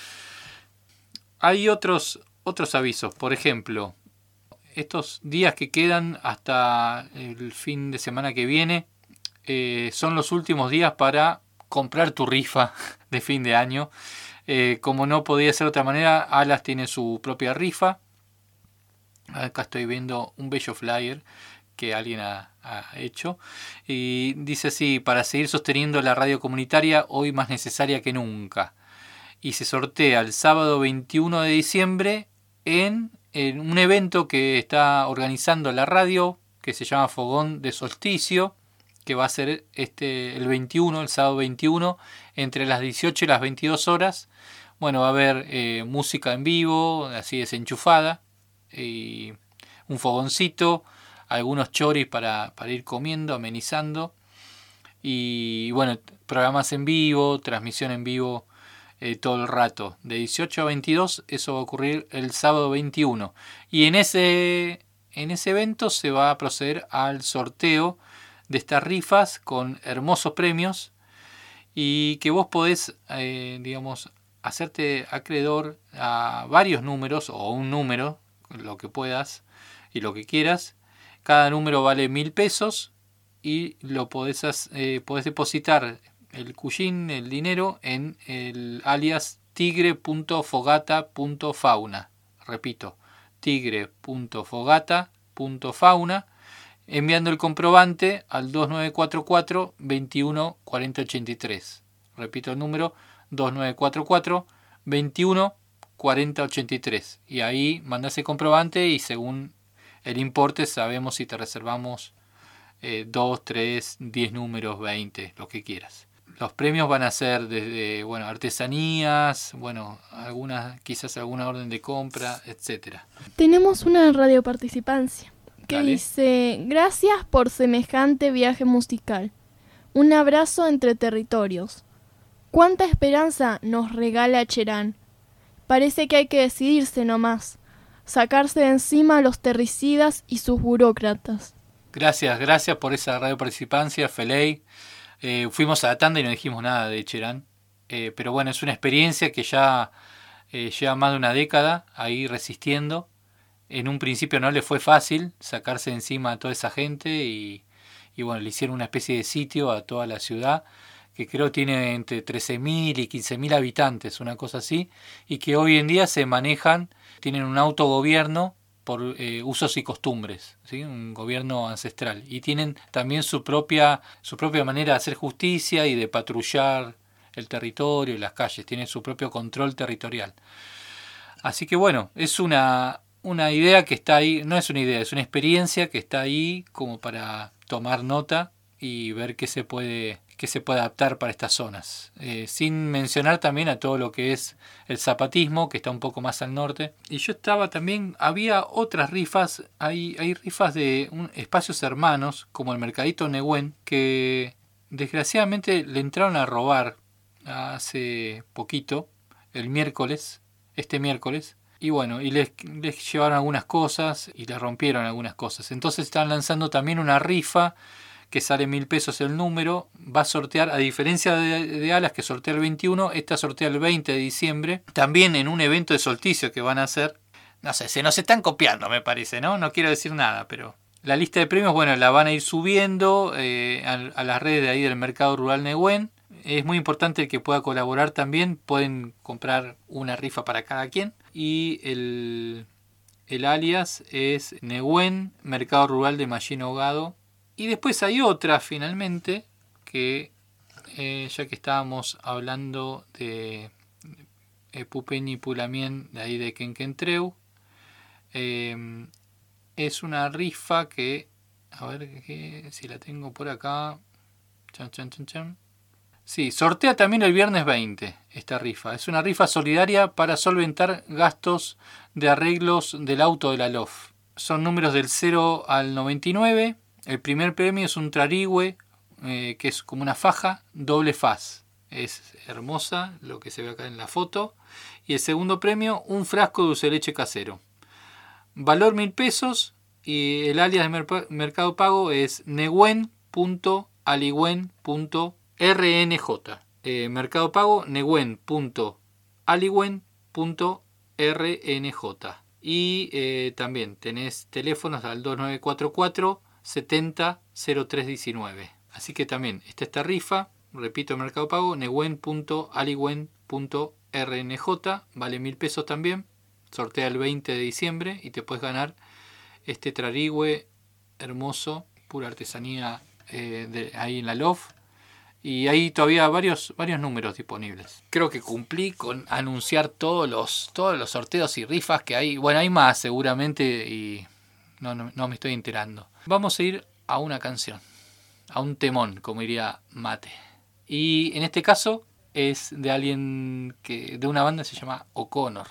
Hay otros avisos, por ejemplo, estos días que quedan hasta el fin de semana que viene son los últimos días para comprar tu rifa de fin de año. Como no podía ser de otra manera, Alas tiene su propia rifa. Acá estoy viendo un bello flyer que alguien ha hecho. Y dice así: para seguir sosteniendo la radio comunitaria, hoy más necesaria que nunca. Y se sortea el sábado 21 de diciembre en un evento que está organizando la radio, que se llama Fogón de Solsticio, que va a ser el 21, el sábado 21, entre las 18 y las 22 horas. Bueno, va a haber música en vivo, así desenchufada, y un fogoncito, algunos choris para ir comiendo, amenizando, y bueno, programas en vivo, transmisión en vivo todo el rato, de 18 a 22, eso va a ocurrir el sábado 21. Y en ese evento se va a proceder al sorteo de estas rifas con hermosos premios, y que vos podés, hacerte acreedor a varios números o un número, lo que puedas y lo que quieras. Cada número vale 1.000 pesos y lo podés depositar el cullín, el dinero, en el alias tigre.fogata.fauna. Repito, tigre.fogata.fauna, enviando el comprobante al 2944 21 40 83. Repito el número, 2944 21 40 83. Y ahí mandás el comprobante y según el importe sabemos si te reservamos 2, 3, 10 números, 20, lo que quieras. Los premios van a ser desde artesanías, quizás alguna orden de compra, etcétera. Tenemos una radioparticipancia que Dale. dice: gracias por semejante viaje musical. Un abrazo entre territorios. ¿Cuánta esperanza nos regala Cherán? Parece que hay que decidirse nomás, sacarse de encima a los terricidas y sus burócratas. Gracias por esa radioparticipancia, Feley. Fuimos a la tanda y no dijimos nada de Cherán. Pero bueno, es una experiencia que ya lleva más de una década ahí resistiendo. En un principio no le fue fácil sacarse de encima a toda esa gente y bueno, le hicieron una especie de sitio a toda la ciudad, que creo tiene entre 13.000 y 15.000 habitantes, una cosa así, y que hoy en día se manejan, tienen un autogobierno por usos y costumbres, ¿sí? Un gobierno ancestral, y tienen también su propia manera de hacer justicia y de patrullar el territorio y las calles, tienen su propio control territorial. Así que bueno, es una idea que está ahí, no es una idea, es una experiencia que está ahí como para tomar nota y ver qué se puede adaptar para estas zonas, sin mencionar también a todo lo que es el zapatismo, que está un poco más al norte. Y yo estaba también, había otras rifas, hay rifas de espacios hermanos, como el Mercadito Nehuen, que desgraciadamente le entraron a robar hace poquito, este miércoles, y bueno, y les llevaron algunas cosas y les rompieron algunas cosas. Entonces están lanzando también una rifa que sale 1.000 pesos el número, va a sortear, a diferencia de Alas que sortea el 21, esta sortea el 20 de diciembre, también en un evento de solsticio que van a hacer. No sé, se nos están copiando, me parece, ¿no? No quiero decir nada, pero la lista de premios, bueno, la van a ir subiendo a las redes de ahí del Mercado Rural Nehuen, es muy importante el que pueda colaborar también. Pueden comprar una rifa para cada quien. Y el alias es Nehuen, Mercado Rural de Mallín Ahogado. Y después hay otra finalmente que, ya que estábamos hablando de Pupeñi Pulamien, de ahí de Quenquentreu, es una rifa que, a ver si la tengo por acá. Sí, sortea también el viernes 20 esta rifa. Es una rifa solidaria para solventar gastos de arreglos del auto de la LOF. Son números del 0 al 99. El primer premio es un trarigüe, que es como una faja doble faz. Es hermosa lo que se ve acá en la foto. Y el segundo premio, un frasco de dulce de leche casero. Valor 1.000 pesos. Y el alias de Mercado Pago es nehuen.aligüen.rnj. Mercado Pago nehuen.aligüen.rnj. Y también tenés teléfonos al 2944 70 0319. Así que también está esta rifa. Repito, Mercado Pago nehuen.aligüen.rnj. Vale 1.000 pesos también. Sortea el 20 de diciembre y te puedes ganar este trarigüe hermoso, pura artesanía, ahí en la LOF. Y hay todavía varios números disponibles. Creo que cumplí con anunciar todos los sorteos y rifas que hay. Bueno, hay más seguramente y no me estoy enterando. Vamos a ir a una canción, a un temón, como diría Mate. Y en este caso es de alguien de una banda que se llama O'Connor.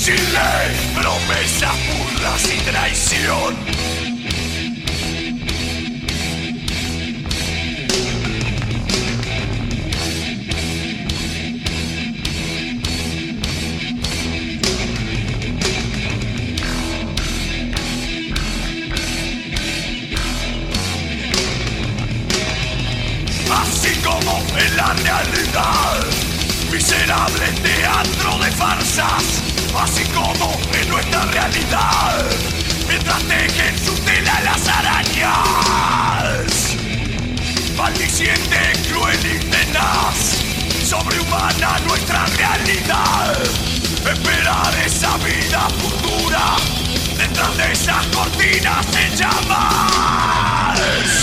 Sin ley, promesas, burlas y traición. Así como en la realidad, miserable teatro de farsas. Así como en nuestra realidad, mientras tejen su tela las arañas. Maldiciente, cruel y tenaz, sobrehumana nuestra realidad. Esperar esa vida futura, detrás de esas cortinas en llamas.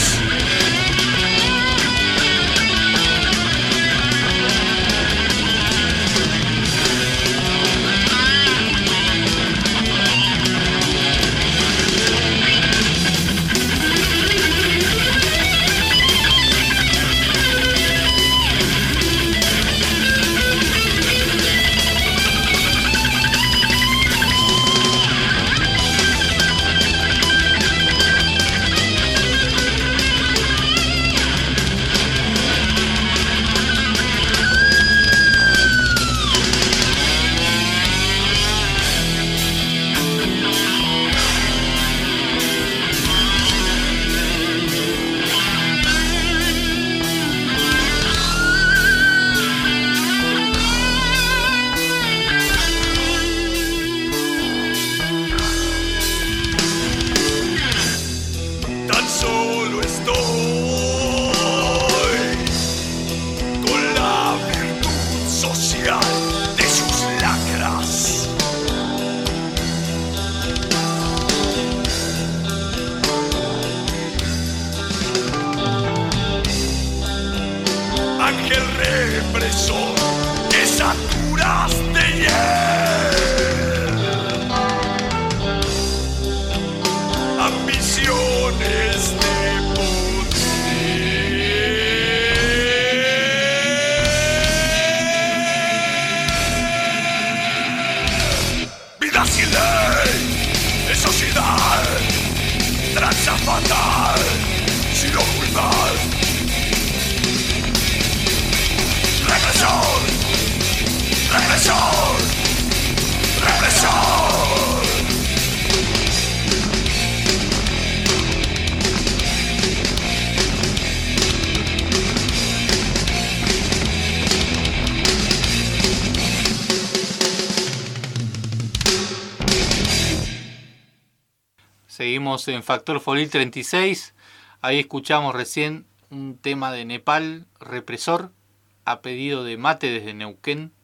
Seguimos en Factor Folil 36. Ahí escuchamos recién un tema de Nepal, Represor, a pedido de Mate desde Neuquén.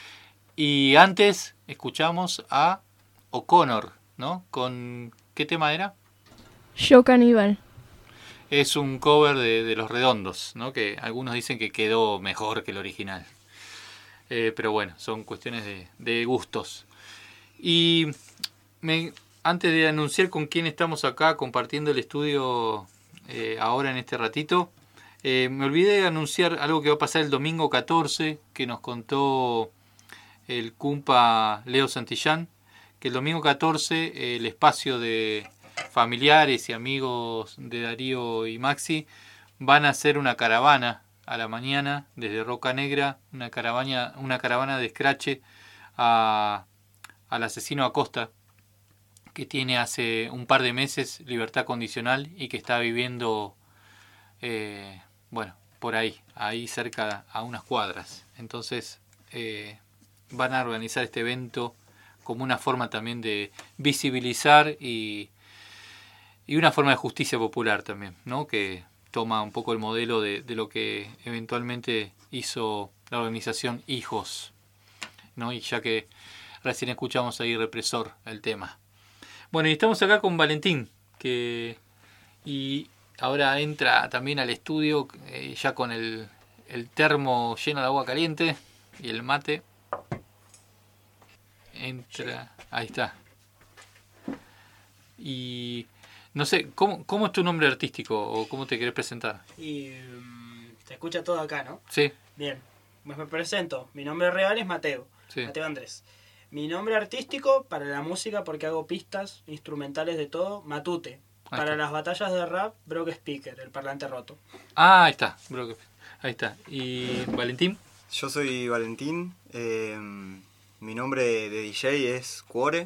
Y antes escuchamos a O'Connor, ¿no? ¿Con qué tema era? Yo Caníbal. Es un cover de Los Redondos, ¿no? Que algunos dicen que quedó mejor que el original. Pero bueno, son cuestiones de gustos. Y antes de anunciar con quién estamos acá compartiendo el estudio ahora en este ratito, me olvidé de anunciar algo que va a pasar el domingo 14, que nos contó el cumpa Leo Santillán, que el domingo 14 el espacio de familiares y amigos de Darío y Maxi van a hacer una caravana a la mañana desde Roca Negra, una caravana de escrache al asesino Acosta, que tiene hace un par de meses libertad condicional y que está viviendo por ahí cerca a unas cuadras. Entonces van a organizar este evento como una forma también de visibilizar y una forma de justicia popular también, ¿no? Que toma un poco el modelo de lo que eventualmente hizo la organización Hijos, ¿no? Y ya que recién escuchamos ahí Represor, el tema. Bueno, y estamos acá con Valentín, y ahora entra también al estudio ya con el termo lleno de agua caliente y el mate. Entra, ahí está. Y no sé, ¿cómo es tu nombre artístico o cómo te querés presentar? Y se escucha todo acá, ¿no? Sí. Bien, pues me presento. Mi nombre real es Mateo, sí. Mateo Andrés. Mi nombre artístico para la música, porque hago pistas instrumentales de todo, Matute. Para las batallas de rap, Brock Speaker, el parlante roto. Ah, ahí está, Brock. Ahí está. ¿Y Valentín? Yo soy Valentín. Mi nombre de DJ es Cuore.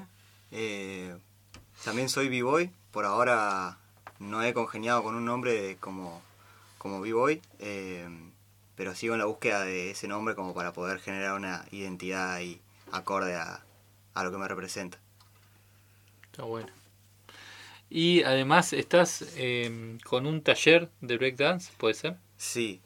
También soy B-Boy. Por ahora no he congeniado con un nombre como B-Boy. Pero sigo en la búsqueda de ese nombre como para poder generar una identidad y acorde a lo que me representa. Está bueno. Y además estás con un taller de breakdance, ¿puede ser? Sí.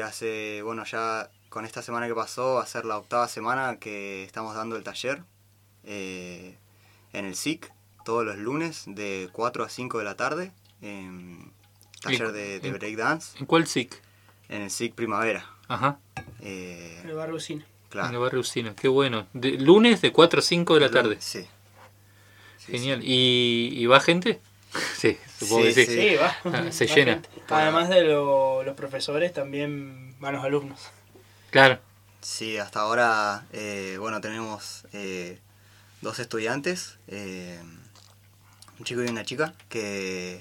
Ya con esta semana que pasó va a ser la 8ª semana que estamos dando el taller en el SIC, todos los lunes de 4 a 5 de la tarde. Taller de breakdance. ¿En cuál SIC? En el SIC Primavera. Ajá. En el barrio Usina. Claro. En el barrio Usina, qué bueno. Lunes de 4 a 5 de la tarde. Sí. Genial. ¿Y va gente? Sí, supongo que sí. Sí, va. Se va llena. Gente. Además de los profesores, también van los alumnos. Claro. Sí, hasta ahora, tenemos 2 estudiantes, un chico y una chica, que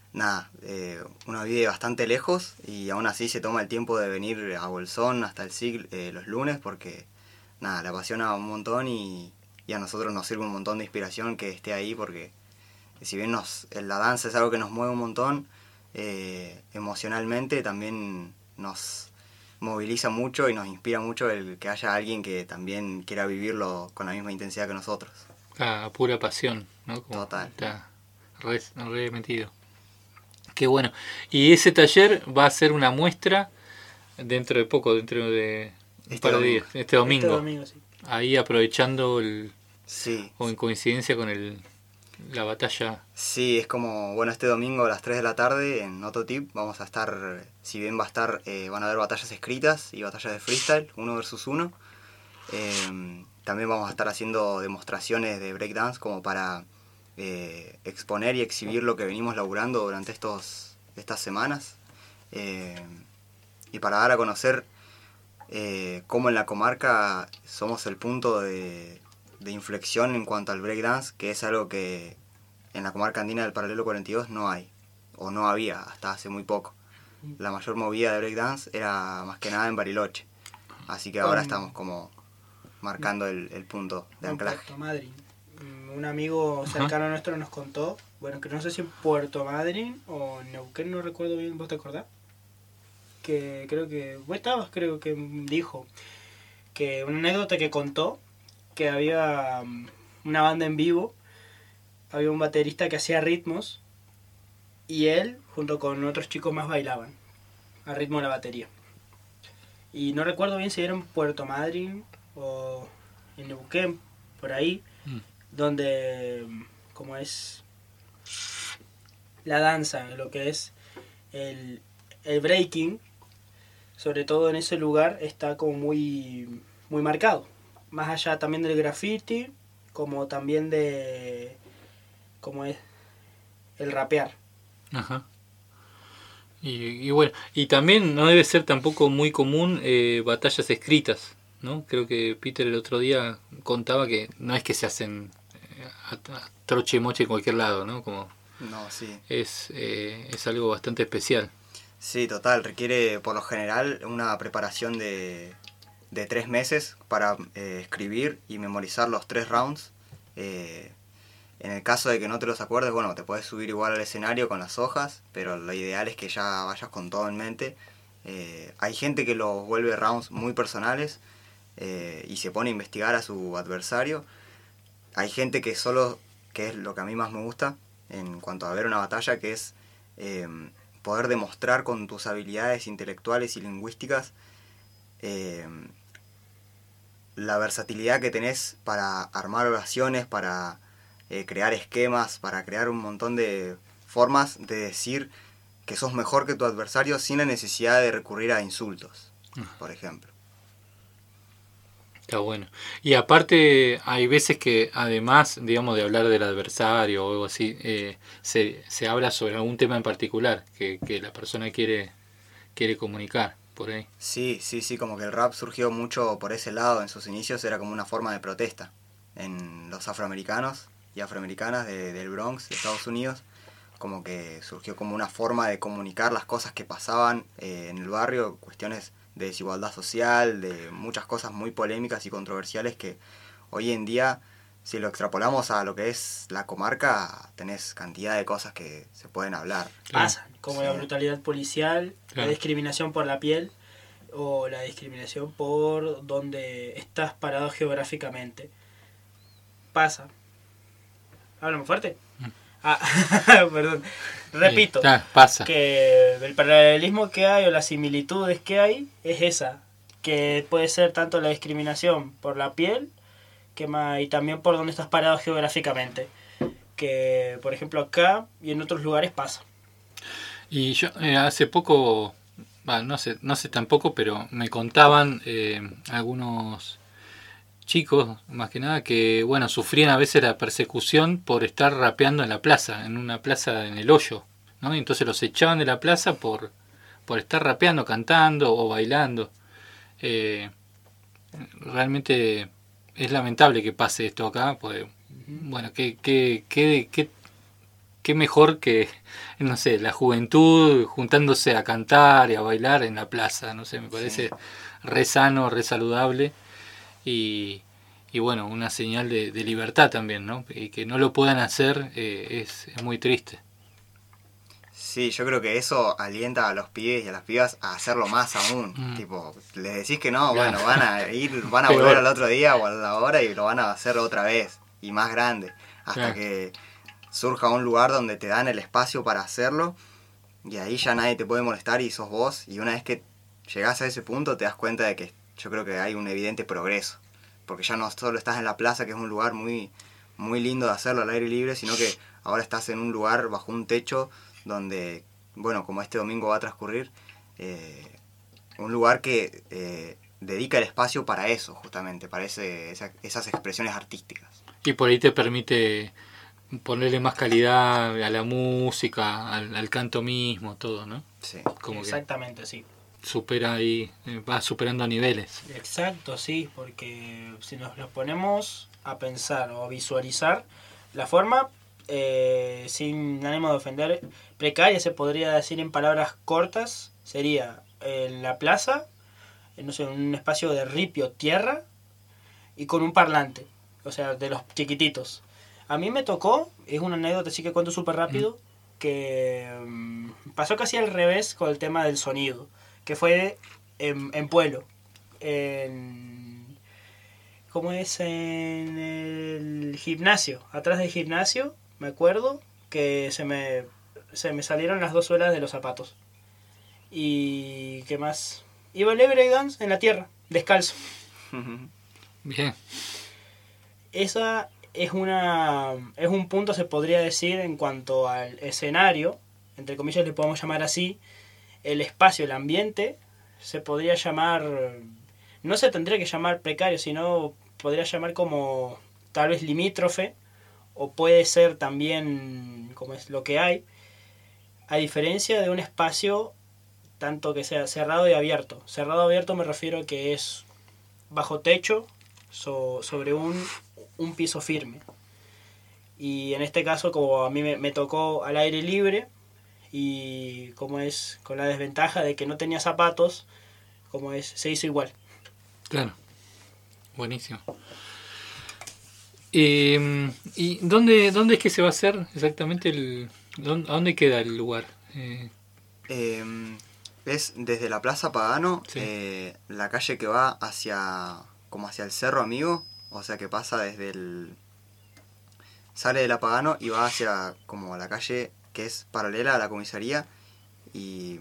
uno vive bastante lejos y aún así se toma el tiempo de venir a Bolsón hasta el SIG los lunes porque, le apasiona un montón y a nosotros nos sirve un montón de inspiración que esté ahí porque si bien la danza es algo que nos mueve un montón, emocionalmente también nos moviliza mucho y nos inspira mucho el que haya alguien que también quiera vivirlo con la misma intensidad que nosotros. Pura pasión, ¿no? Total. Está re metido. Qué bueno. Y ese taller va a ser una muestra dentro de poco, dentro de un par de días, este domingo. Sí. Ahí aprovechando Sí. O en coincidencia con la batalla. Sí, es como, este domingo a las 3 de la tarde en Ototip vamos a estar, si bien van a haber batallas escritas y batallas de freestyle, 1 versus 1. También vamos a estar haciendo demostraciones de breakdance como para exponer y exhibir lo que venimos laburando durante estas semanas. Y para dar a conocer cómo en la comarca somos el punto de inflexión en cuanto al breakdance, que es algo que en la comarca andina del Paralelo 42 no hay, o no había hasta hace muy poco. La mayor movida de breakdance era más que nada en Bariloche, así que ahora estamos como marcando el punto de anclaje. Puerto Madryn. Un amigo cercano nuestro nos contó, que no sé si en Puerto Madryn o en Neuquén, no recuerdo bien, ¿vos te acordás? Que creo que, vos estabas, creo que dijo, que una anécdota que contó, que había una banda en vivo, había un baterista que hacía ritmos y él junto con otros chicos más bailaban al ritmo de la batería. Y no recuerdo bien si era en Puerto Madryn o en Neuquén, por ahí, donde como es la danza, lo que es el breaking, sobre todo en ese lugar, está como muy, muy marcado. Más allá también del graffiti, como también de como es el rapear. Ajá. Y bueno, y también no debe ser tampoco muy común batallas escritas, ¿no? Creo que Peter el otro día contaba que no es que se hacen a troche y moche en cualquier lado, ¿no? No, sí. Es algo bastante especial. Sí, total. Requiere por lo general una preparación de 3 meses para escribir y memorizar los 3 rounds. En el caso de que no te los acuerdes, te puedes subir igual al escenario con las hojas, pero lo ideal es que ya vayas con todo en mente. Hay gente que los vuelve rounds muy personales y se pone a investigar a su adversario. Hay gente que es lo que a mí más me gusta en cuanto a ver una batalla, que es poder demostrar con tus habilidades intelectuales y lingüísticas la versatilidad que tenés para armar oraciones, para crear esquemas, para crear un montón de formas de decir que sos mejor que tu adversario sin la necesidad de recurrir a insultos, por ejemplo. Está bueno. Y aparte hay veces que además, digamos, de hablar del adversario o algo así, se habla sobre algún tema en particular que la persona quiere comunicar por ahí. Sí, como que el rap surgió mucho por ese lado en sus inicios, era como una forma de protesta, en los afroamericanos y afroamericanas del Bronx, de Estados Unidos, como que surgió como una forma de comunicar las cosas que pasaban en el barrio, cuestiones de desigualdad social, de muchas cosas muy polémicas y controversiales que hoy en día, si lo extrapolamos a lo que es la comarca, tenés cantidad de cosas que se pueden hablar. Pasan, como Sí. la brutalidad policial, Claro. la discriminación por la piel o la discriminación por donde estás parado geográficamente. Pasa. Háblame fuerte. Ah, perdón. Repito, pasa. que el paralelismo que hay o las similitudes que hay es esa, que puede ser tanto la discriminación por la piel y también por donde estás parado geográficamente, que por ejemplo acá y en otros lugares pasa. Y yo hace poco, no sé tampoco, pero me contaban algunos chicos, más que nada, que bueno, sufrían a veces la persecución por estar rapeando en la plaza, en una plaza en el Hoyo, ¿no? Y entonces los echaban de la plaza por estar rapeando, cantando o bailando. Realmente es lamentable que pase esto acá, pues bueno, qué mejor que, no sé, la juventud juntándose a cantar y a bailar en la plaza, no sé, me parece re sano, re saludable y bueno, una señal de libertad también, ¿no? Y que no lo puedan hacer es muy triste. Sí, yo creo que eso alienta a los pibes y a las pibas a hacerlo más aún. Tipo, les decís que no, bueno, van a Peor. volver al otro día o a la hora y lo van a hacer otra vez y más grande. Hasta Claro. que surja un lugar donde te dan el espacio para hacerlo y ahí ya nadie te puede molestar y sos vos. Y una vez que llegás a ese punto te das cuenta de que yo creo que hay un evidente progreso. Porque ya no solo estás en la plaza, que es un lugar muy, muy lindo de hacerlo al aire libre, sino que ahora estás en un lugar bajo un techo donde, bueno, como este domingo va a transcurrir, un lugar que dedica el espacio para eso, justamente, para esas expresiones artísticas. Y por ahí te permite ponerle más calidad a la música, al canto mismo, todo, ¿no? Sí. Como Exactamente, sí. supera ahí, va superando a niveles. Exacto, sí, porque si nos lo ponemos a pensar o a visualizar, la forma, sin ánimo de ofender, precaria se podría decir en palabras cortas, sería en la plaza, no sé, un espacio de ripio, tierra, y con un parlante, o sea, de los chiquititos. A mí me tocó, es una anécdota, así que cuento súper rápido, que pasó casi al revés con el tema del sonido, que fue en Pueblo, ¿cómo es? En el gimnasio, atrás del gimnasio, me acuerdo que se me salieron las 2 suelas de los zapatos. Y ¿qué más? Iba el breakdance en la tierra, descalzo. Bien. Esa es un punto, se podría decir, en cuanto al escenario, entre comillas le podemos llamar así, el espacio, el ambiente, se podría llamar, no se tendría que llamar precario, sino podría llamar como tal vez limítrofe, o puede ser también como es lo que hay, a diferencia de un espacio tanto que sea cerrado y abierto. Cerrado abierto me refiero a que es bajo techo, sobre un piso firme. Y en este caso, como a mí me tocó al aire libre, y como es con la desventaja de que no tenía zapatos, como es, se hizo igual. Claro. Buenísimo. ¿Y dónde es que se va a hacer exactamente a dónde queda el lugar? Es desde la Plaza Pagano, la calle que va hacia el Cerro Amigo, o sea que pasa sale de la Pagano y va hacia como la calle que es paralela a la comisaría y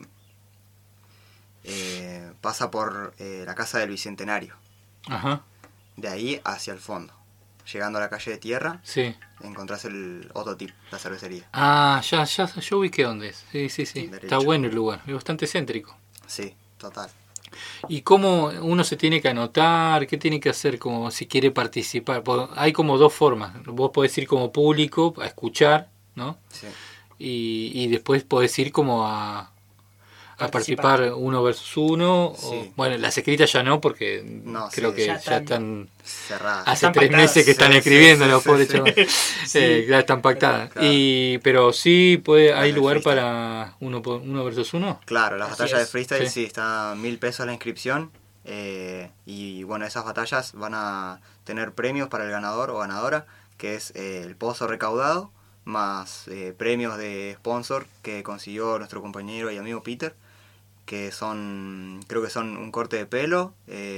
pasa por la Casa del Bicentenario. Ajá. De ahí hacia el fondo. Llegando a la calle de tierra, encontrás el Ototip, la cervecería. Ah, ya yo ubiqué dónde es. Sí. Derecho. Está bueno el lugar, es bastante céntrico. Sí, total. ¿Y cómo uno se tiene que anotar? ¿Qué tiene que hacer como si quiere participar? Hay como 2 formas. Vos podés ir como público a escuchar, ¿no? Sí. Y después podés ir como a a participar 1 versus 1. Sí. Bueno, las escritas ya no, porque creo que ya están cerradas. Hace 3 meses que están escribiendo, los pobres chavos. Ya están pactadas. Claro. Pero sí hay lugar para 1 versus 1. Claro, las batallas de freestyle sí, está 1.000 pesos la inscripción. Y bueno, esas batallas van a tener premios para el ganador o ganadora, que es el pozo recaudado, más premios de sponsor que consiguió nuestro compañero y amigo Peter, que creo que son un corte de pelo,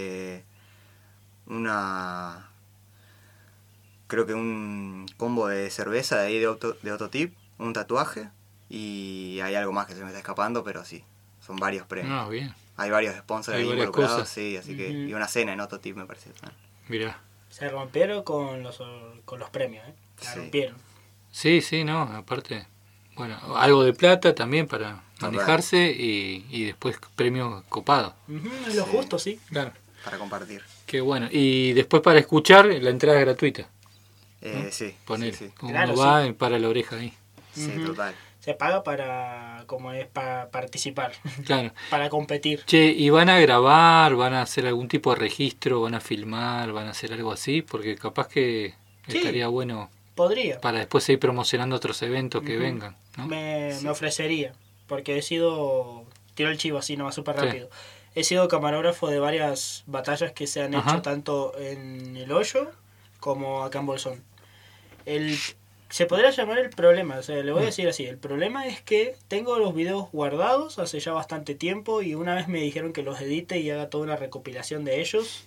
creo que un combo de cerveza de ahí de Autotip, un tatuaje, y hay algo más que se me está escapando, pero sí, son varios premios. Bien. Hay varios sponsors ahí involucrados, sí, así que, y una cena en Autotip me parece. Mirá. Se rompieron con los premios, Se rompieron. Sí, no, aparte, bueno, algo de plata también para manejarse y después premios copados. Es lo justo, sí. Claro. Para compartir. Qué bueno. Y después para escuchar, la entrada es gratuita. Sí. Poner, sí. uno Claro, va y para la oreja ahí. Sí, total. Se paga para participar, claro, para competir. Che, ¿y van a grabar, van a hacer algún tipo de registro, van a filmar, van a hacer algo así? Porque capaz que estaría bueno. Podría. Para después seguir promocionando otros eventos que vengan, ¿no? Me ofrecería, porque tiro el chivo así nomás súper rápido. He sido camarógrafo de varias batallas que se han hecho tanto en El Hoyo como acá en Bolsón. Se podría llamar el problema, o sea, le voy a decir así, el problema es que tengo los videos guardados hace ya bastante tiempo y una vez me dijeron que los edite y haga toda una recopilación de ellos.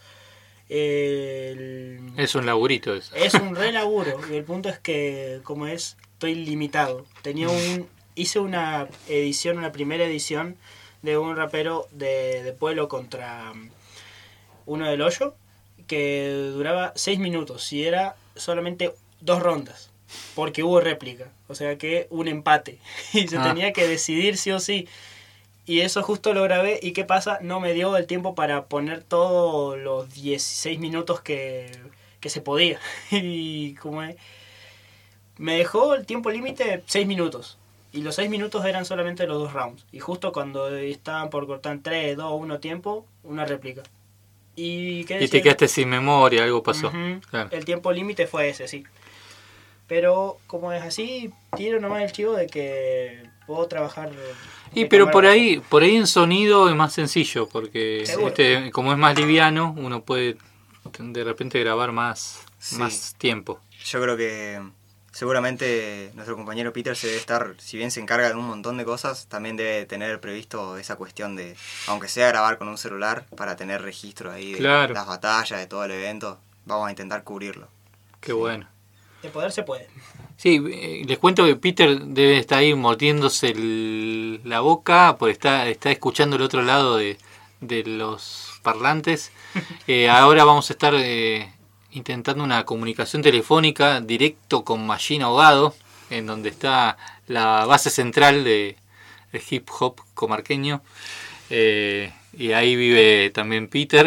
Es un laburito eso. Es un re laburo y el punto es que, estoy limitado. Hice una primera edición de un rapero de Pueblo contra uno del Hoyo que duraba 6 minutos y era solamente 2 rondas. Porque hubo réplica, o sea que un empate y se tenía que decidir sí o sí. Y eso justo lo grabé y ¿qué pasa? No me dio el tiempo para poner todos los 16 minutos que se podía. Y me dejó el tiempo límite 6 minutos. Y los 6 minutos eran solamente los 2 rounds. Y justo cuando estaban por cortar 3, 2, 1 tiempo, una réplica. Y te quedaste sin memoria, algo pasó. Claro. El tiempo límite fue ese, sí. Pero como es así, tiro nomás el chivo de que puedo trabajar. Pero por ahí en sonido es más sencillo, porque como es más liviano, uno puede de repente grabar más tiempo. Yo creo que seguramente nuestro compañero Peter se debe estar, si bien se encarga de un montón de cosas, también debe tener previsto esa cuestión de, aunque sea grabar con un celular, para tener registro ahí de las batallas, de todo el evento. Vamos a intentar cubrirlo. Qué bueno. De poder se puede. Sí, les cuento que Peter debe estar ahí mordiéndose la boca, porque está escuchando el otro lado de los parlantes. Ahora vamos a estar intentando una comunicación telefónica directo con Machine Ahogado, en donde está la base central de hip hop comarqueño. Y ahí vive también Peter.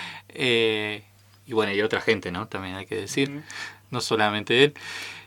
Y bueno, y otra gente, ¿no? También hay que decir. No solamente él.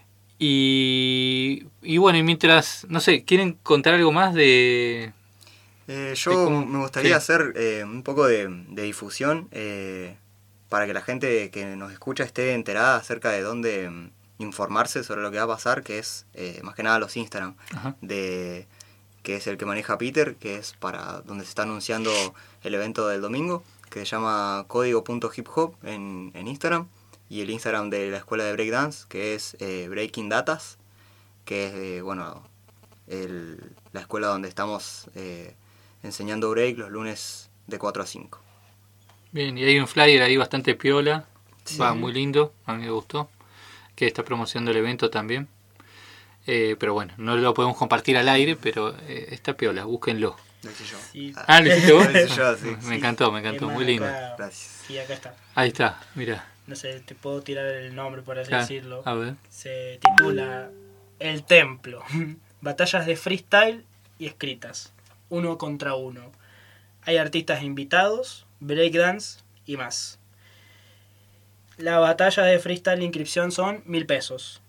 Y bueno, y mientras, no sé, ¿quieren contar algo más de...? Me gustaría hacer un poco de difusión para que la gente que nos escucha esté enterada acerca de dónde informarse sobre lo que va a pasar, que es más que nada los Instagram, que es el que maneja Peter, que es para donde se está anunciando el evento del domingo, que se llama código.hiphop en Instagram. Y el Instagram de la escuela de breakdance, que es Breaking Datas, que es la escuela donde estamos enseñando break los lunes de 4 a 5. Bien, y hay un flyer ahí bastante piola, va muy lindo, a mí me gustó, que está promocionando el evento también. Pero bueno, no lo podemos compartir al aire, pero está piola, búsquenlo. Lo hice yo. Sí. ¿Lo hiciste vos? Lo hice yo, sí. Me encantó, muy lindo. Gracias. Sí, acá está. Ahí está, mira. No sé, te puedo tirar el nombre por así decirlo. A ver. Se titula El Templo. Batallas de freestyle y escritas. 1 contra 1. Hay artistas invitados, breakdance y más. Las batallas de freestyle de inscripción son 1.000 pesos.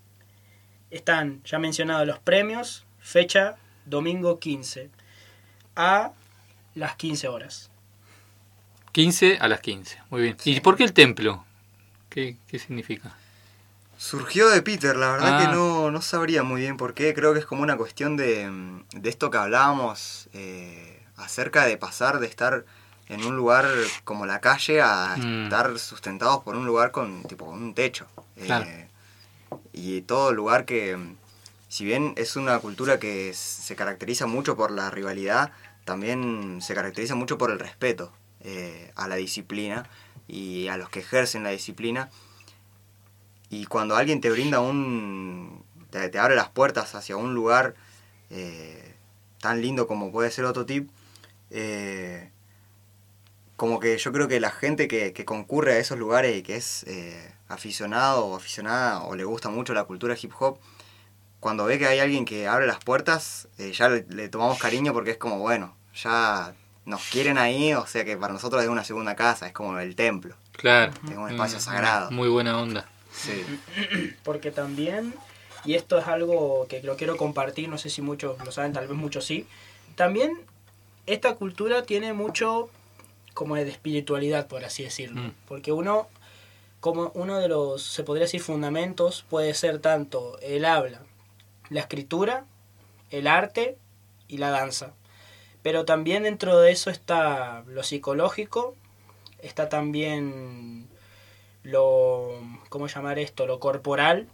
Están ya mencionados los premios. Fecha domingo 15. A las 15 horas. 15 a las 15, muy bien. ¿Y por qué el templo? ¿Qué significa? Surgió de Peter, la verdad que no sabría muy bien por qué. Creo que es como una cuestión de esto que hablábamos acerca de pasar de estar en un lugar como la calle a estar sustentados por un lugar con un techo. Claro. Y todo lugar que, si bien es una cultura que se caracteriza mucho por la rivalidad, también se caracteriza mucho por el respeto a la disciplina y a los que ejercen la disciplina. Y cuando alguien te brinda te abre las puertas hacia un lugar tan lindo como puede ser Ototip, como que yo creo que la gente que concurre a esos lugares y que es aficionado o aficionada o le gusta mucho la cultura hip hop, cuando ve que hay alguien que abre las puertas, ya le tomamos cariño porque es como, bueno, ya nos quieren ahí, o sea que para nosotros es una segunda casa, es como el templo. Claro. Es un espacio sagrado. Muy buena onda. Sí. Porque también, y esto es algo que lo quiero compartir, no sé si muchos lo saben, tal vez muchos sí, también esta cultura tiene mucho como de espiritualidad, por así decirlo. Porque uno de los, se podría decir, fundamentos puede ser tanto el habla, la escritura, el arte y la danza. Pero también dentro de eso está lo psicológico, está también ¿cómo llamar esto? Lo corporal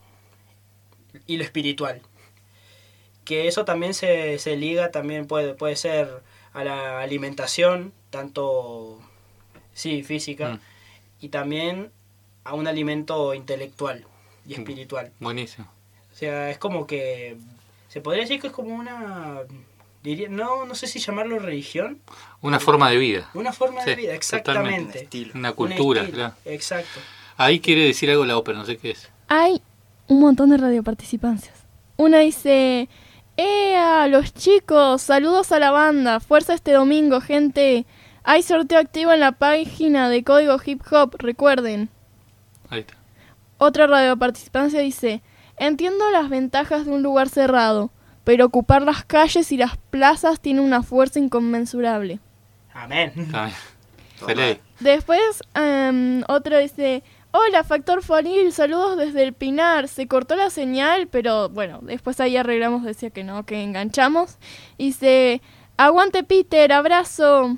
y lo espiritual. Que eso también se liga, también puede ser a la alimentación, tanto física, y también a un alimento intelectual y espiritual. Buenísimo. O sea, es como que se podría decir que es como una, no sé si llamarlo religión. Una forma de vida. Una forma de vida, exactamente. Una cultura, claro. Exacto. Ahí quiere decir algo la ópera, no sé qué es. Hay un montón de radioparticipancias. Una dice: ¡Ea, los chicos! Saludos a la banda. Fuerza este domingo, gente. Hay sorteo activo en la página de Código Hip Hop, recuerden. Ahí está. Otra radioparticipancia dice: entiendo las ventajas de un lugar cerrado, pero ocupar las calles y las plazas tiene una fuerza inconmensurable. Amén. Feliz. Después, otra dice: hola, Factor Foril, saludos desde el Pinar. Se cortó la señal, pero bueno, después ahí arreglamos, decía que no, que enganchamos. Dice: aguante Peter, abrazo.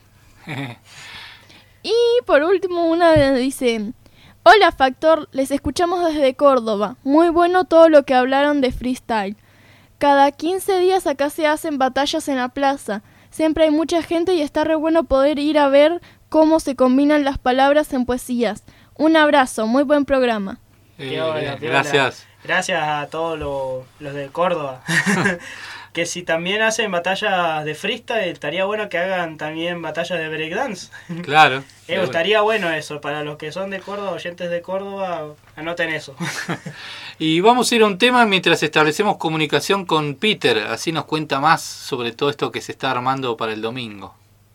Y por último una dice: hola Factor, les escuchamos desde Córdoba. Muy bueno todo lo que hablaron de freestyle. Cada 15 días acá se hacen batallas en la plaza. Siempre hay mucha gente y está re bueno poder ir a ver cómo se combinan las palabras en poesías. Un abrazo, muy buen programa. Gracias. Gracias a todos los de Córdoba. Que si también hacen batallas de freestyle, estaría bueno que hagan también batallas de breakdance. Claro. Estaría bueno eso. Para los que son de Córdoba, oyentes de Córdoba, anoten eso. Y vamos a ir a un tema mientras establecemos comunicación con Peter. Así nos cuenta más sobre todo esto que se está armando para el domingo.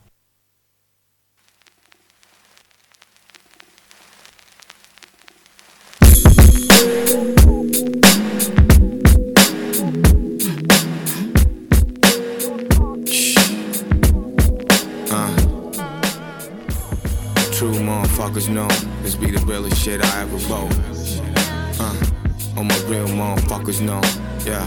True motherfuckers know this be the realest shit I ever wrote. All my real motherfuckers know, yeah.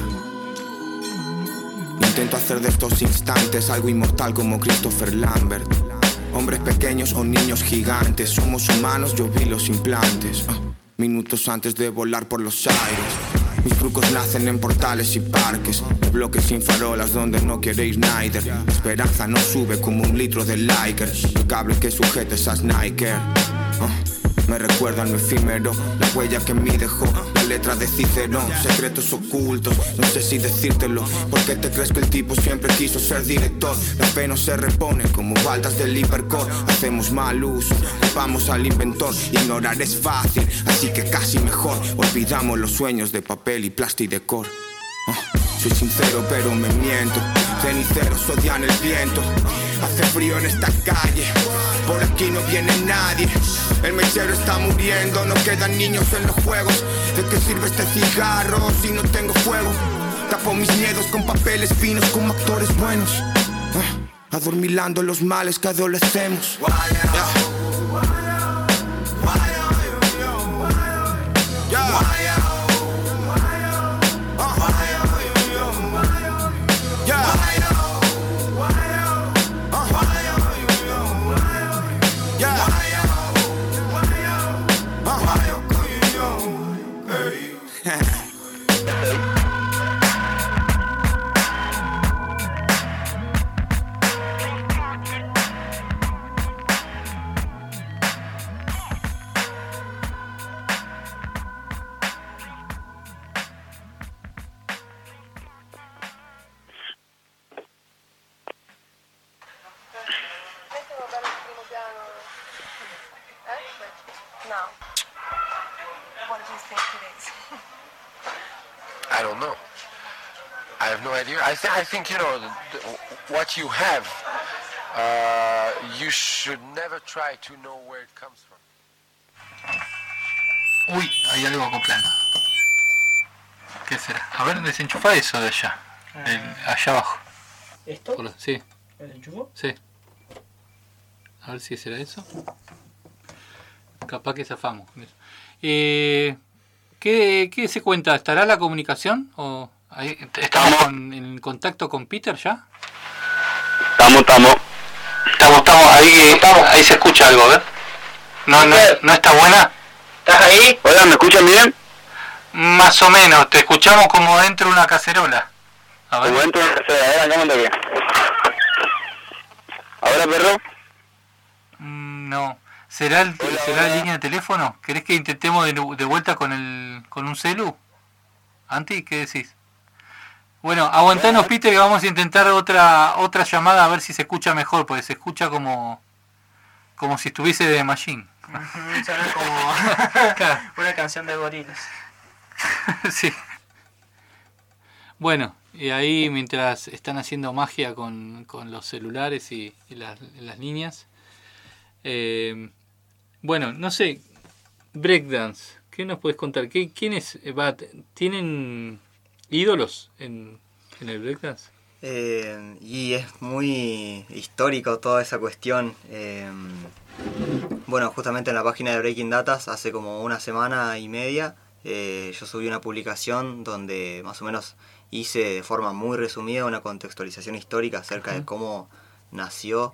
Intento hacer de estos instantes algo inmortal como Christopher Lambert. Hombres pequeños o niños gigantes, somos humanos, yo vi los implantes. Minutos antes de volar por los aires. Mis trucos nacen en portales y parques, bloques sin farolas donde no quiere ir Snyder. La esperanza no sube como un litro de Liker, el cable que sujeta esas Nike. Me recuerdan lo efímero, la huella que en mí dejó, la letra de Cicerón, secretos ocultos, no sé si decírtelo. ¿Por qué te crees que el tipo siempre quiso ser director? La fe no se repone como baldas del hipercore. Hacemos mal uso, culpamos al inventor. Ignorar es fácil, así que casi mejor. Olvidamos los sueños de papel y plastidecor. Soy sincero pero me miento, ceniceros odian el viento. Hace frío en esta calle, por aquí no viene nadie. El mechero está muriendo, no quedan niños en los juegos. ¿De qué sirve este cigarro si no tengo fuego? Tapo mis miedos con papeles finos como actores buenos. adormilando los males que adolecemos. I don't know. I have no idea. I think, you know, what you have, you should never try to know where it comes from. Uy, hay algo acoplando. ¿Qué será? A ver, desenchufa eso de allá. Allá abajo. ¿Esto? Sí. ¿Lo desenchufó? Sí. A ver si será eso. Capaz que zafamos con eso. ¿Qué se cuenta? ¿Estará la comunicación? ¿O estamos en contacto con Peter ya? Estamos. Ahí se escucha algo, a ver. ¿No está buena? ¿Estás ahí? Hola, ¿me escuchan bien? Más o menos, te escuchamos como dentro de una cacerola. A ver. Como dentro de una cacerola, a ver, acá me toqué. ¿Ahora, perro? No. ¿Será la línea de teléfono? ¿Querés que intentemos de vuelta con un celu? ¿Anti? ¿Qué decís? Bueno, aguantanos, Peter, que vamos a intentar otra llamada a ver si se escucha mejor, porque se escucha como si estuviese de Machine. Suena como una canción de gorilas. Sí. Bueno, y ahí mientras están haciendo magia con los celulares y las líneas. Bueno, no sé, breakdance, ¿qué nos puedes contar? ¿Quiénes tienen ídolos en el breakdance? Y es muy histórico toda esa cuestión. Bueno, justamente en la página de Breaking Datas hace como una semana y media yo subí una publicación donde más o menos hice de forma muy resumida una contextualización histórica acerca de cómo nació.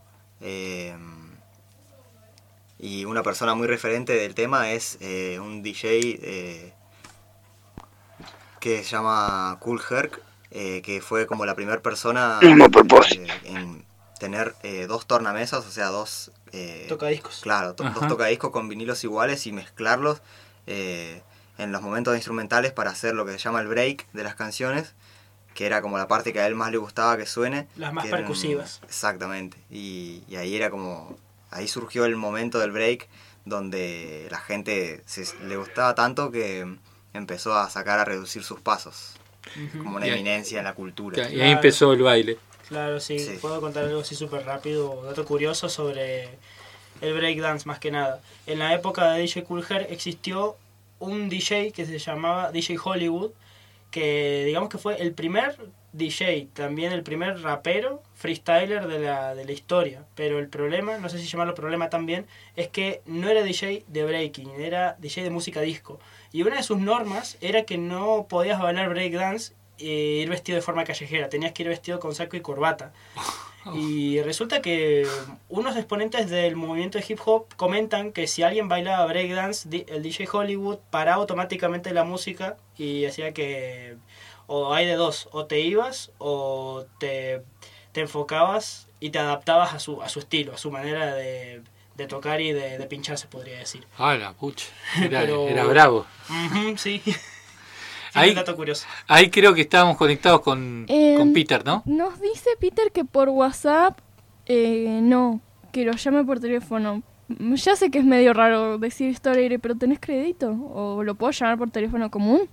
Y una persona muy referente del tema es un DJ que se llama Kool Herc, que fue como la primera persona en tener dos tornamesas, o sea, dos tocadiscos. Claro, dos tocadiscos con vinilos iguales y mezclarlos en los momentos instrumentales para hacer lo que se llama el break de las canciones, que era como la parte que a él más le gustaba que suene. Las más percusivas. Exactamente. Y ahí era como... Ahí surgió el momento del break donde la gente le gustaba tanto que empezó a reducir sus pasos. Como una eminencia en la cultura. Y ahí empezó el baile. Claro, sí. Puedo contar algo así súper rápido, dato curioso sobre el breakdance más que nada. En la época de DJ Kool Herc existió un DJ que se llamaba DJ Hollywood, que digamos que fue el primer DJ, también el primer rapero freestyler de la historia. Pero el problema, no sé si llamarlo problema también, es que no era DJ de breaking, era DJ de música disco. Y una de sus normas era que no podías bailar breakdance e ir vestido de forma callejera, tenías que ir vestido con saco y corbata. Y resulta que unos exponentes del movimiento de hip hop comentan que si alguien bailaba breakdance, el DJ Hollywood paraba automáticamente la música y hacía que o hay de dos, o te ibas o te enfocabas y te adaptabas a su estilo, a su manera de tocar y de pinchar, se podría decir. Ah, la pucha, era bravo. Sí. Ahí, un dato curioso. Ahí creo que estábamos conectados con Peter, ¿no? Nos dice Peter que por WhatsApp no, que lo llame por teléfono. Ya sé que es medio raro decir esto al aire, pero ¿tenés crédito? ¿O lo puedo llamar por teléfono común?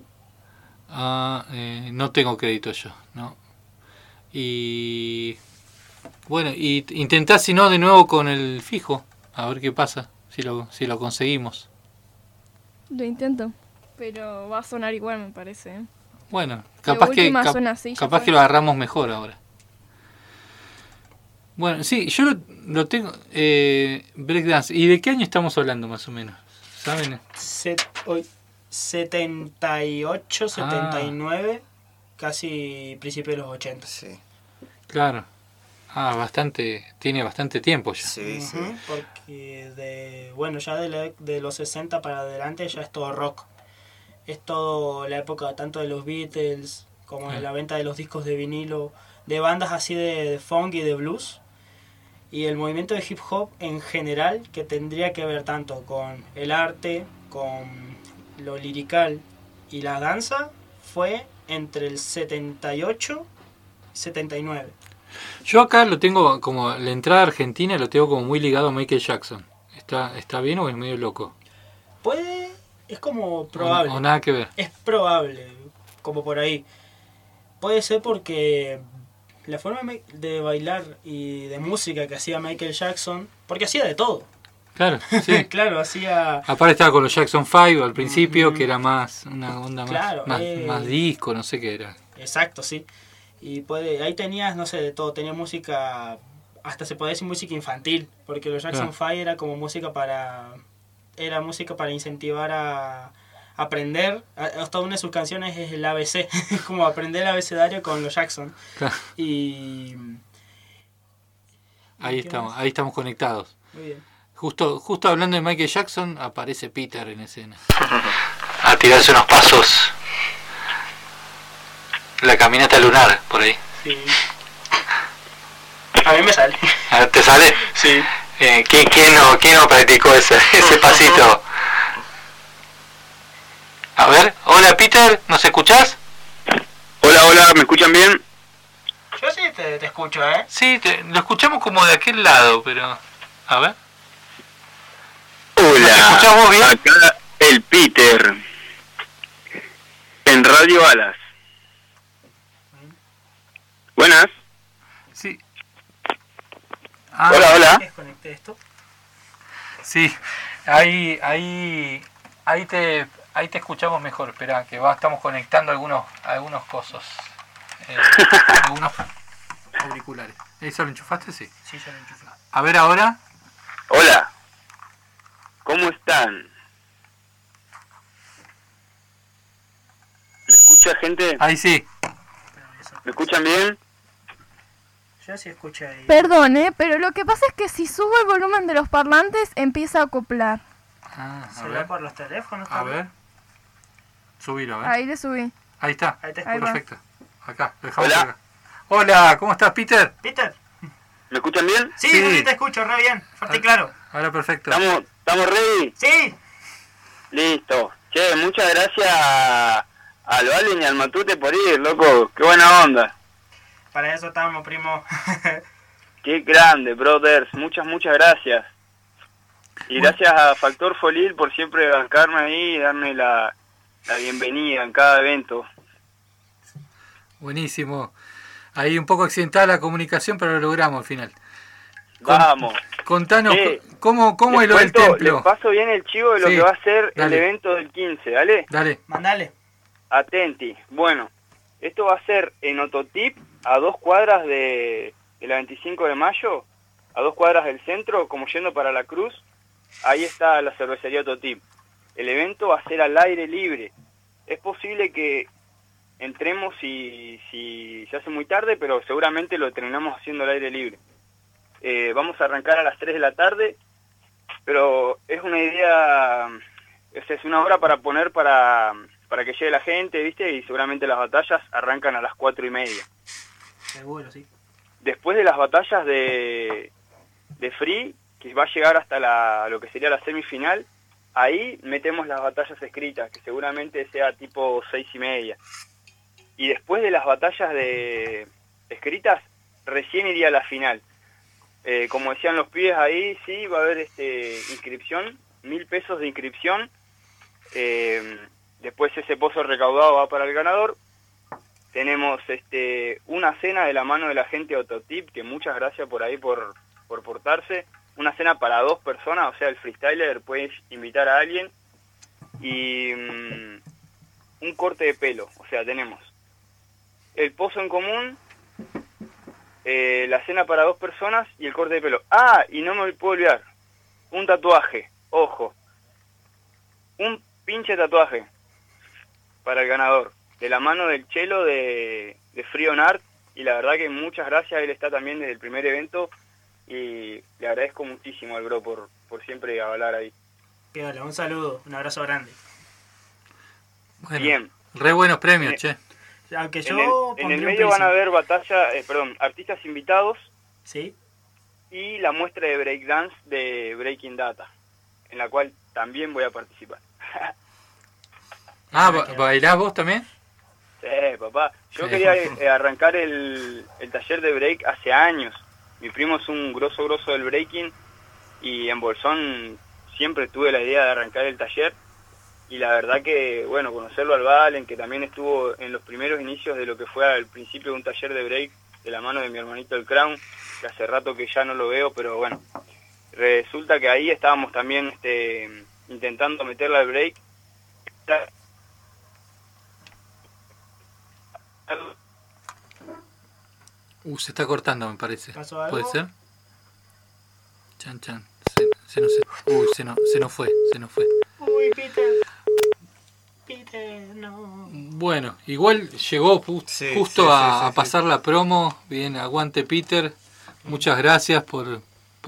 No tengo crédito yo, ¿no? Y bueno, y intentá si no de nuevo con el fijo, a ver qué pasa, si lo conseguimos. Lo intento, pero va a sonar igual, me parece. Bueno, capaz que lo agarramos mejor ahora. Bueno, sí, yo lo tengo. Breakdance. ¿Y de qué año estamos hablando más o menos? ¿Saben? 78, 79, casi principios de los 80. Sí. Claro. Tiene bastante tiempo ya. Sí, sí. Porque ya de los 60 para adelante ya es todo rock. Es todo la época tanto de los Beatles como de la venta de los discos de vinilo, de bandas así de funk y de blues. Y el movimiento de hip hop en general, que tendría que ver tanto con el arte, con lo lirical y la danza, fue entre el 78 y 79. Yo acá lo tengo como la entrada argentina, lo tengo como muy ligado a Michael Jackson. ¿Está bien o es medio loco? Es como probable. O nada que ver. Es probable, como por ahí. Puede ser porque la forma de bailar y de música que hacía Michael Jackson, porque hacía de todo. Claro, sí. Claro, hacía... Aparte estaba con los Jackson 5 al principio, que era más una onda claro, más disco, no sé qué era. Exacto, sí. Y ahí tenías, no sé, de todo. Tenía música, hasta se podía decir música infantil, porque los Jackson 5 era como música para incentivar a aprender. Hasta una de sus canciones es el ABC, como aprender el abecedario con los Jackson. Claro. Y ahí estamos conectados. Muy bien. Justo hablando de Michael Jackson, aparece Peter en escena. A tirarse unos pasos. La caminata lunar, por ahí. Sí. A mí me sale. ¿Te sale? Sí. ¿Quién no practicó ese pasito? A ver, hola Peter, ¿nos escuchás? Hola, ¿me escuchan bien? Yo sí te escucho, ¿eh? Sí, lo escuchamos como de aquel lado, pero... A ver. Hola, ¿Nos escuchás vos bien? Acá el Peter. En Radio Alas. Buenas. Sí. Hola. Desconecté esto. Sí, ahí te escuchamos mejor. Espera, que estamos conectando algunos cosos. Algunos auriculares. ¿Eso lo enchufaste? Sí. Sí, ya lo enchufé. A ver ahora. Hola. ¿Cómo están? ¿Me escucha, gente? Ahí sí. ¿Me escuchan bien? Yo sí escuché ahí. Perdón, pero lo que pasa es que si subo el volumen de los parlantes empieza a acoplar. ¿Será por los teléfonos? A ver. Subilo, a ver. Ahí le subí. Ahí está. Ahí te escucho. Perfecto. Acá, lo dejamos acá. Hola, ¿cómo estás, Peter? ¿Peter? ¿Me escuchan bien? Sí, te escucho, re bien. Fuerte y claro. Ahora perfecto. ¿Estamos ready? Sí. Listo. Che, muchas gracias al Valen y al Matute por ir, loco. Qué buena onda. Para eso estamos, primo. Qué grande, brothers. Muchas gracias. Y gracias a Factor Folil por siempre bancarme ahí y darme la bienvenida en cada evento. Buenísimo. Ahí un poco accidentada la comunicación, pero lo logramos al final. Vamos. Contanos, ¿cómo es lo del templo? Les paso bien el chivo de lo que va a ser el evento del 15, ¿dale? Dale. Mandale. Atenti. Bueno, esto va a ser en Ototip, a 2 cuadras de la 25 de mayo, a 2 cuadras del centro, como yendo para la Cruz. Ahí está la cervecería Ototip. El evento va a ser al aire libre. Es posible que entremos si se hace muy tarde, pero seguramente lo terminamos haciendo al aire libre. Vamos a arrancar a las 3 de la tarde, pero es una idea, es una hora para poner para que llegue la gente, ¿viste? Y seguramente las batallas arrancan a las 4:30. Seguro, sí. Después de las batallas de Free, que va a llegar hasta lo que sería la semifinal, ahí metemos las batallas escritas, que seguramente sea tipo 6:30. Y después de las batallas escritas, recién iría a la final. Como decían los pibes ahí, sí, va a haber inscripción, 1.000 pesos de inscripción. Después ese pozo recaudado va para el ganador. Tenemos una cena de la mano de la gente de Ototip, que muchas gracias por ahí por portarse. Una cena para 2 personas, o sea, el freestyler puede invitar a alguien. Y un corte de pelo, o sea, tenemos el pozo en común, la cena para 2 personas y el corte de pelo. Ah, y no me puedo olvidar, un tatuaje, ojo, un pinche tatuaje para el ganador, de la mano del Chelo de Free on Art, y la verdad que muchas gracias, él está también desde el primer evento, y le agradezco muchísimo al bro por siempre hablar ahí. Piola, un saludo, un abrazo grande. Bueno, Bien. Re buenos premios, che. Aunque yo en el medio van a haber artistas invitados. Sí. Y la muestra de breakdance de Breaking Data, en la cual también voy a participar. ¿Bailás vos también? Sí, papá. Yo quería arrancar el taller de break hace años. Mi primo es un grosso del breaking y en Bolsón siempre tuve la idea de arrancar el taller. Y la verdad que, bueno, conocerlo al Valen, que también estuvo en los primeros inicios de lo que fue al principio de un taller de break, de la mano de mi hermanito el Crown, que hace rato que ya no lo veo, pero bueno, resulta que ahí estábamos también intentando meterle al break. Se está cortando, me parece. ¿Pasó algo? ¿Puede ser? Chan. Se nos fue. Uy, Peter, no. Bueno, igual llegó justo a pasar la promo. Bien, aguante Peter. Muchas gracias por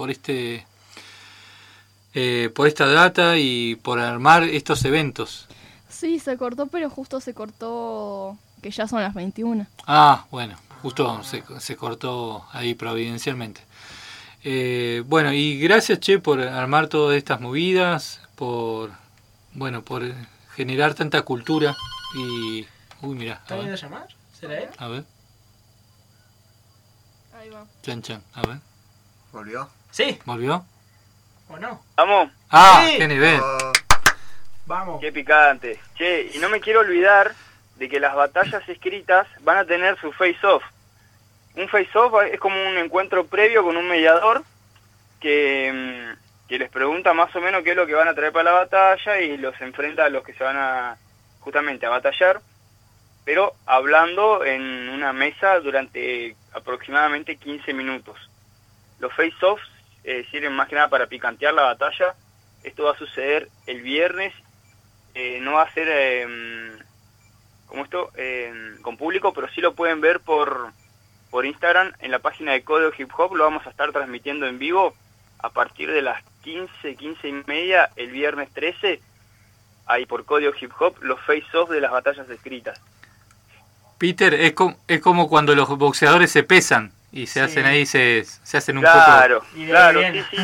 esta data y por armar estos eventos. Sí, se cortó, pero justo se cortó que ya son las 21. Ah, bueno, justo se cortó ahí providencialmente. Bueno, y gracias, che, por armar todas estas movidas, por generar tanta cultura y... Uy, mirá. ¿Está bien a llamar? ¿Será él? A ver. Ahí va. Chan, a ver. ¿Volvió? Sí. ¿Volvió? ¿O no? ¿Vamos? Ah, sí. Qué nivel. Vamos. Qué picante. Che, y no me quiero olvidar de que las batallas escritas van a tener su face-off. Un face-off es como un encuentro previo con un mediador que les pregunta más o menos qué es lo que van a traer para la batalla y los enfrenta a los que se van justamente a batallar, pero hablando en una mesa durante aproximadamente 15 minutos. Los face-offs sirven más que nada para picantear la batalla. Esto va a suceder el viernes, no va a ser con público, pero sí lo pueden ver por Instagram, en la página de Código Hip Hop. Lo vamos a estar transmitiendo en vivo a partir de las 15:30 el viernes 13, ahí por Código Hip Hop, los face-offs de las batallas escritas. Peter, es como cuando los boxeadores se pesan y se hacen ahí, se hacen un poco... Claro, sí.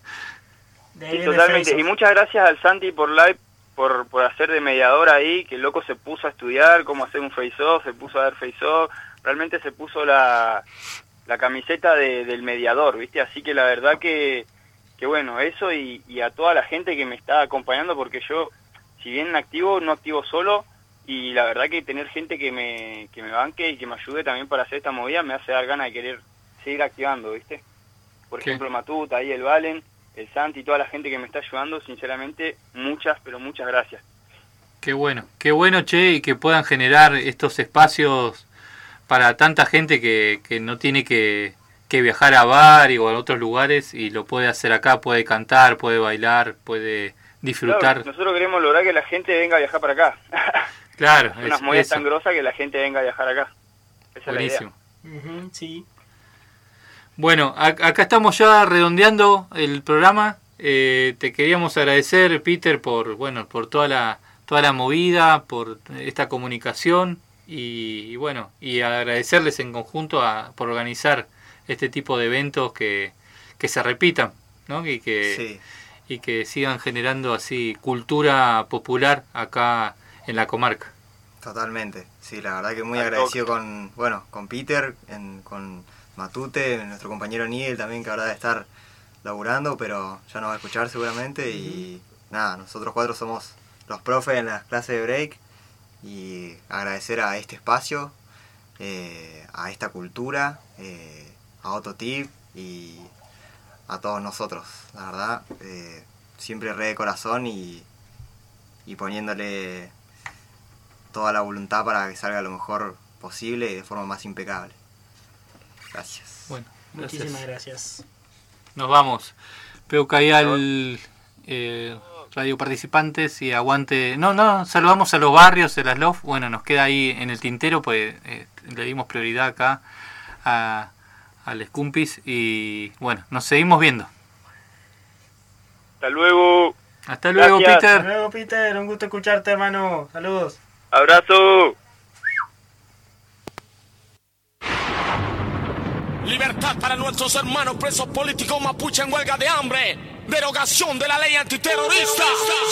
Sí, totalmente. Y muchas gracias al Santi por live, por hacer de mediador ahí, que el loco se puso a estudiar cómo hacer un face-off, se puso a dar face-off, realmente se puso la camiseta del mediador, ¿viste? Así que la verdad que bueno, eso y a toda la gente que me está acompañando, porque yo, si bien no activo solo, y la verdad que tener gente que me banque y que me ayude también para hacer esta movida me hace dar ganas de querer seguir activando, ¿viste? Por ejemplo, Matuta, ahí el Valen, el Santi y toda la gente que me está ayudando, sinceramente, muchas gracias. Qué bueno, che, y que puedan generar estos espacios para tanta gente que no tiene que viajar a Bari o a otros lugares y lo puede hacer acá, puede cantar, puede bailar, puede disfrutar. Claro, nosotros queremos lograr que la gente venga a viajar para acá. Claro, unas movidas tan grosas que la gente venga a viajar acá. Esa buenísimo. Es la idea. Sí. Bueno, acá estamos ya redondeando el programa. Te queríamos agradecer, Peter, por toda la movida, por esta comunicación y agradecerles en conjunto por organizar este tipo de eventos que se repitan, ¿no? Y que sigan generando así cultura popular acá en la comarca. Totalmente, sí, la verdad que muy agradecido con Peter, con Matute, nuestro compañero Nigel también, que ahora debe estar laburando, pero ya nos va a escuchar seguramente. Y nada, nosotros 4 somos los profes en las clases de break, y agradecer a este espacio, a esta cultura, a Ototip y a todos nosotros, la verdad, siempre re de corazón y poniéndole toda la voluntad para que salga lo mejor posible y de forma más impecable. Gracias. Bueno, Muchísimas gracias. Nos vamos. Peucayal, radio participantes y aguante. No, saludamos a los barrios de las LOF. Bueno, nos queda ahí en el tintero, pues le dimos prioridad acá al Scumpis. Y bueno, nos seguimos viendo. Hasta luego. Hasta luego, Gracias. Peter. Hasta luego, Peter. Un gusto escucharte, hermano. Saludos. Abrazo. Libertad para nuestros hermanos presos políticos mapuche en huelga de hambre. Derogación de la ley antiterrorista.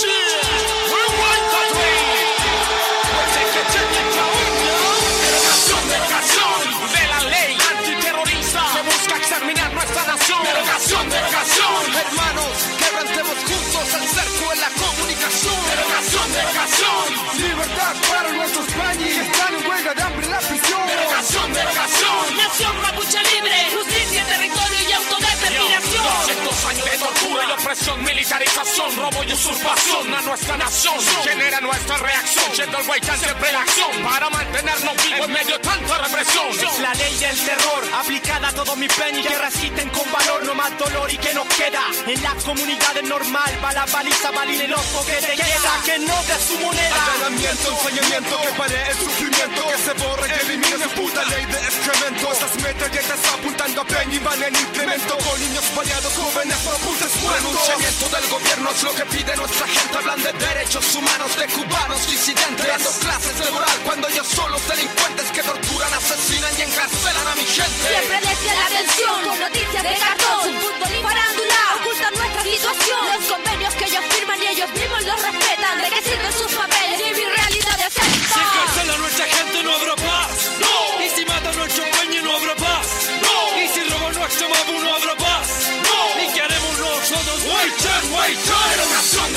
Derogación de la ley antiterrorista. Se busca exterminar nuestra nación. Derogación. Hermanos, quebrantemos juntos el cerco en la comunicación. Derogación. Libertad para nuestros pañis que están en huelga de hambre en la prisión. Derogación. Nación mapuche libre, justicia, territorio y autodeterminación. 200 años de tortura y opresión, militarización, robo y usurpación a nuestra nación. Genera nuestra reacción, yendo al Huaychán siempre la acción para mantenernos vivos en medio de tanta represión. Es la ley del terror, aplicada a todo mi peña y que resisten con valor, no más dolor y que nos queda. En las comunidades normal, va la baliza, balín el ojo que te queda, que no de su moneda. Allanamiento, ensañamiento, que pare el sufrimiento, que se borre, que elimine su puta ley de excremento. Estas metralletas apuntando a peña y van en incremento, con niños variados, jóvenes propulses muertos. Pronunciamiento del gobierno es lo que pide nuestra gente. Hablan de derechos humanos, de cubanos disidentes, dando clases de moral cuando ellos son los delincuentes que torturan, asesinan y encarcelan a mi gente. Siempre desde la atención, con noticias de cartón, fútbol y farándula, ocultan nuestra situación. Los convenios que ellos firman y ellos mismos los respetan. ¿De qué sirven sus papeles y mi realidad de Si encarcelan a nuestra gente no habrá paz. No. Y si matan a nuestro peña no habrá paz. No. Y si roban nuestro mapu no habrá paz. No. ¿Y qué haremos nosotros? Huaychán. Derogación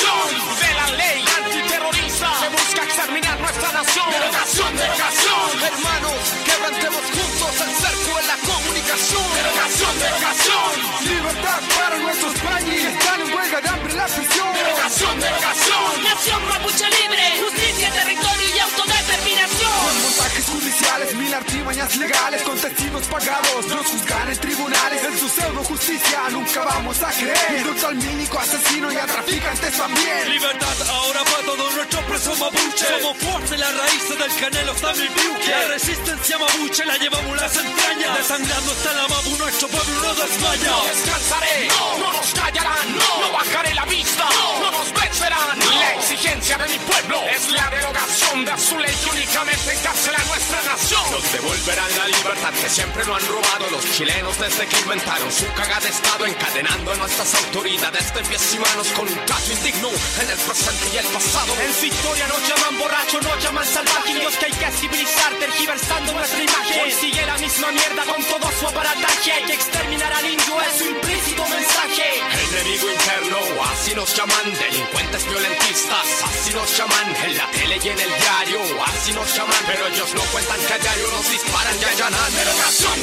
de la ley antiterrorista. Se busca exterminar nuestra nación. Derogación. Hermanos, quebrantemos juntos el cerco en la comunicación. Derogación. Libertad para nuestros pañis que están en huelga de hambre en la prisión. Derogación. Nación mapuche libre, justicia, territorio y autodeterminación. Con montajes judiciales, 1000 artimañas legales, con testigos pagados, nos juzgan en tribunales. En su pseudo justicia nunca vamos a creer. Indulto al mínico asesino y a traficantes también. Libertad ahora para todos nuestros presos mapuche. Somos fuertes, la raíz del canelo está mi piuque. La resistencia mapuche la llevamos las entrañas. Desangrando hasta la mapu, nuestro pueblo no desmaya. No descansaré, no nos callarán, no bajaré la vista, no nos vencerán. La exigencia de mi pueblo es la derogación de su ley que únicamente encarcela a nuestra nación. Nos devolverán la libertad que siempre nos han robado los chilenos desde que inventaron su caga de estado, encadenando a nuestras autoridades de pies y manos con un trato indigno en el presente y el pasado. En su historia nos llaman borracho, nos llaman salvaje. Dios que hay que civilizar, tergiversando nuestra imagen. Hoy sigue la misma mierda con todo su aparataje. Hay que exterminar al indio, es su implícito mensaje. Enemigo interno, así nos llaman, delincuentes violentistas, así nos llaman, en la tele y en el diario, así nos llaman, pero ellos no cuentan que a diario nos disparan y allanan. Derogación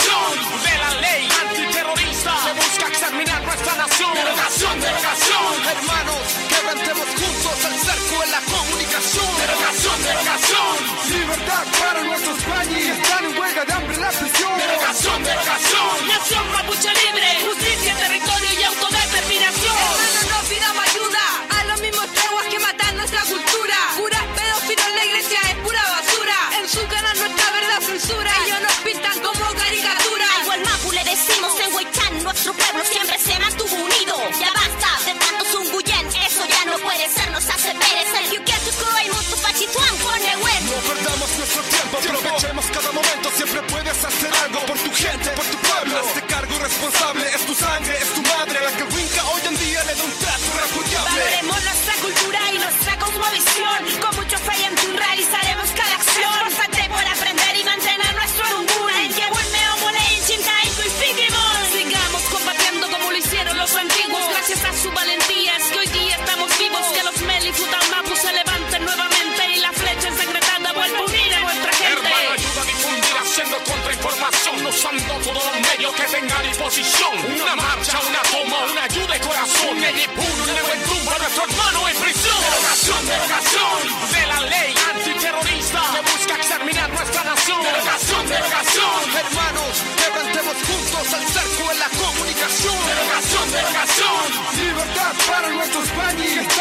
de la ley antiterrorista. Se busca exterminar nuestra nación. Derogación. Hermanos, quebrantemos juntos el cerco en la comunicación. Derogación. Libertad para nuestros pañis que están en huelga de hambre en la prisión. Derogación. Nación mapuche libre, justicia, territorio y autodeterminación. Hermanos, no pidamos ayuda a los mismos treguas que matan nuestra cultura. Curas pedófilos, la iglesia es pura basura. En su canal nuestra verdad censura. Ellos nos pintan como caricatura. Algo al mapu le decimos en Huaychán, nuestro pueblo siempre se mantuvo unido. Ya basta de tanto zunguyen, eso ya no puede ser, nos hace perecer. You get to go y mutu pachituan con el web. No perdamos nuestro tiempo, aprovechemos cada momento. Siempre puedes hacer algo por tu gente, por tu pueblo. Este cargo responsable es tu sangre, es tu madre, la que Winca hoy en día le da un trato repudiable. Valoremos nuestra cultura y nuestra cosmovisión. Con mucho fe y en realizaremos cada acción. Esfuérzate por aprender y mantener nuestro orgullo. En que vuelve o mole en chintaico y fiquimos. Sigamos combatiendo como lo hicieron los antiguos. Gracias a su valentía es que hoy día estamos vivos. Que los Meli Futamapu se levanten nuevamente y la flecha ensangrentada vuelva a unir a nuestra gente. Hermano, ayuda a difundir haciendo contrainformación, usando todos los medios que tenga a disposición. Una marcha, una toma, una ayuda de corazón. Un nuevo entumbo a nuestro hermano en prisión. Derogación de la ley antiterrorista. Se busca exterminar nuestra nación. Derogación. Hermanos, para nuestros panis.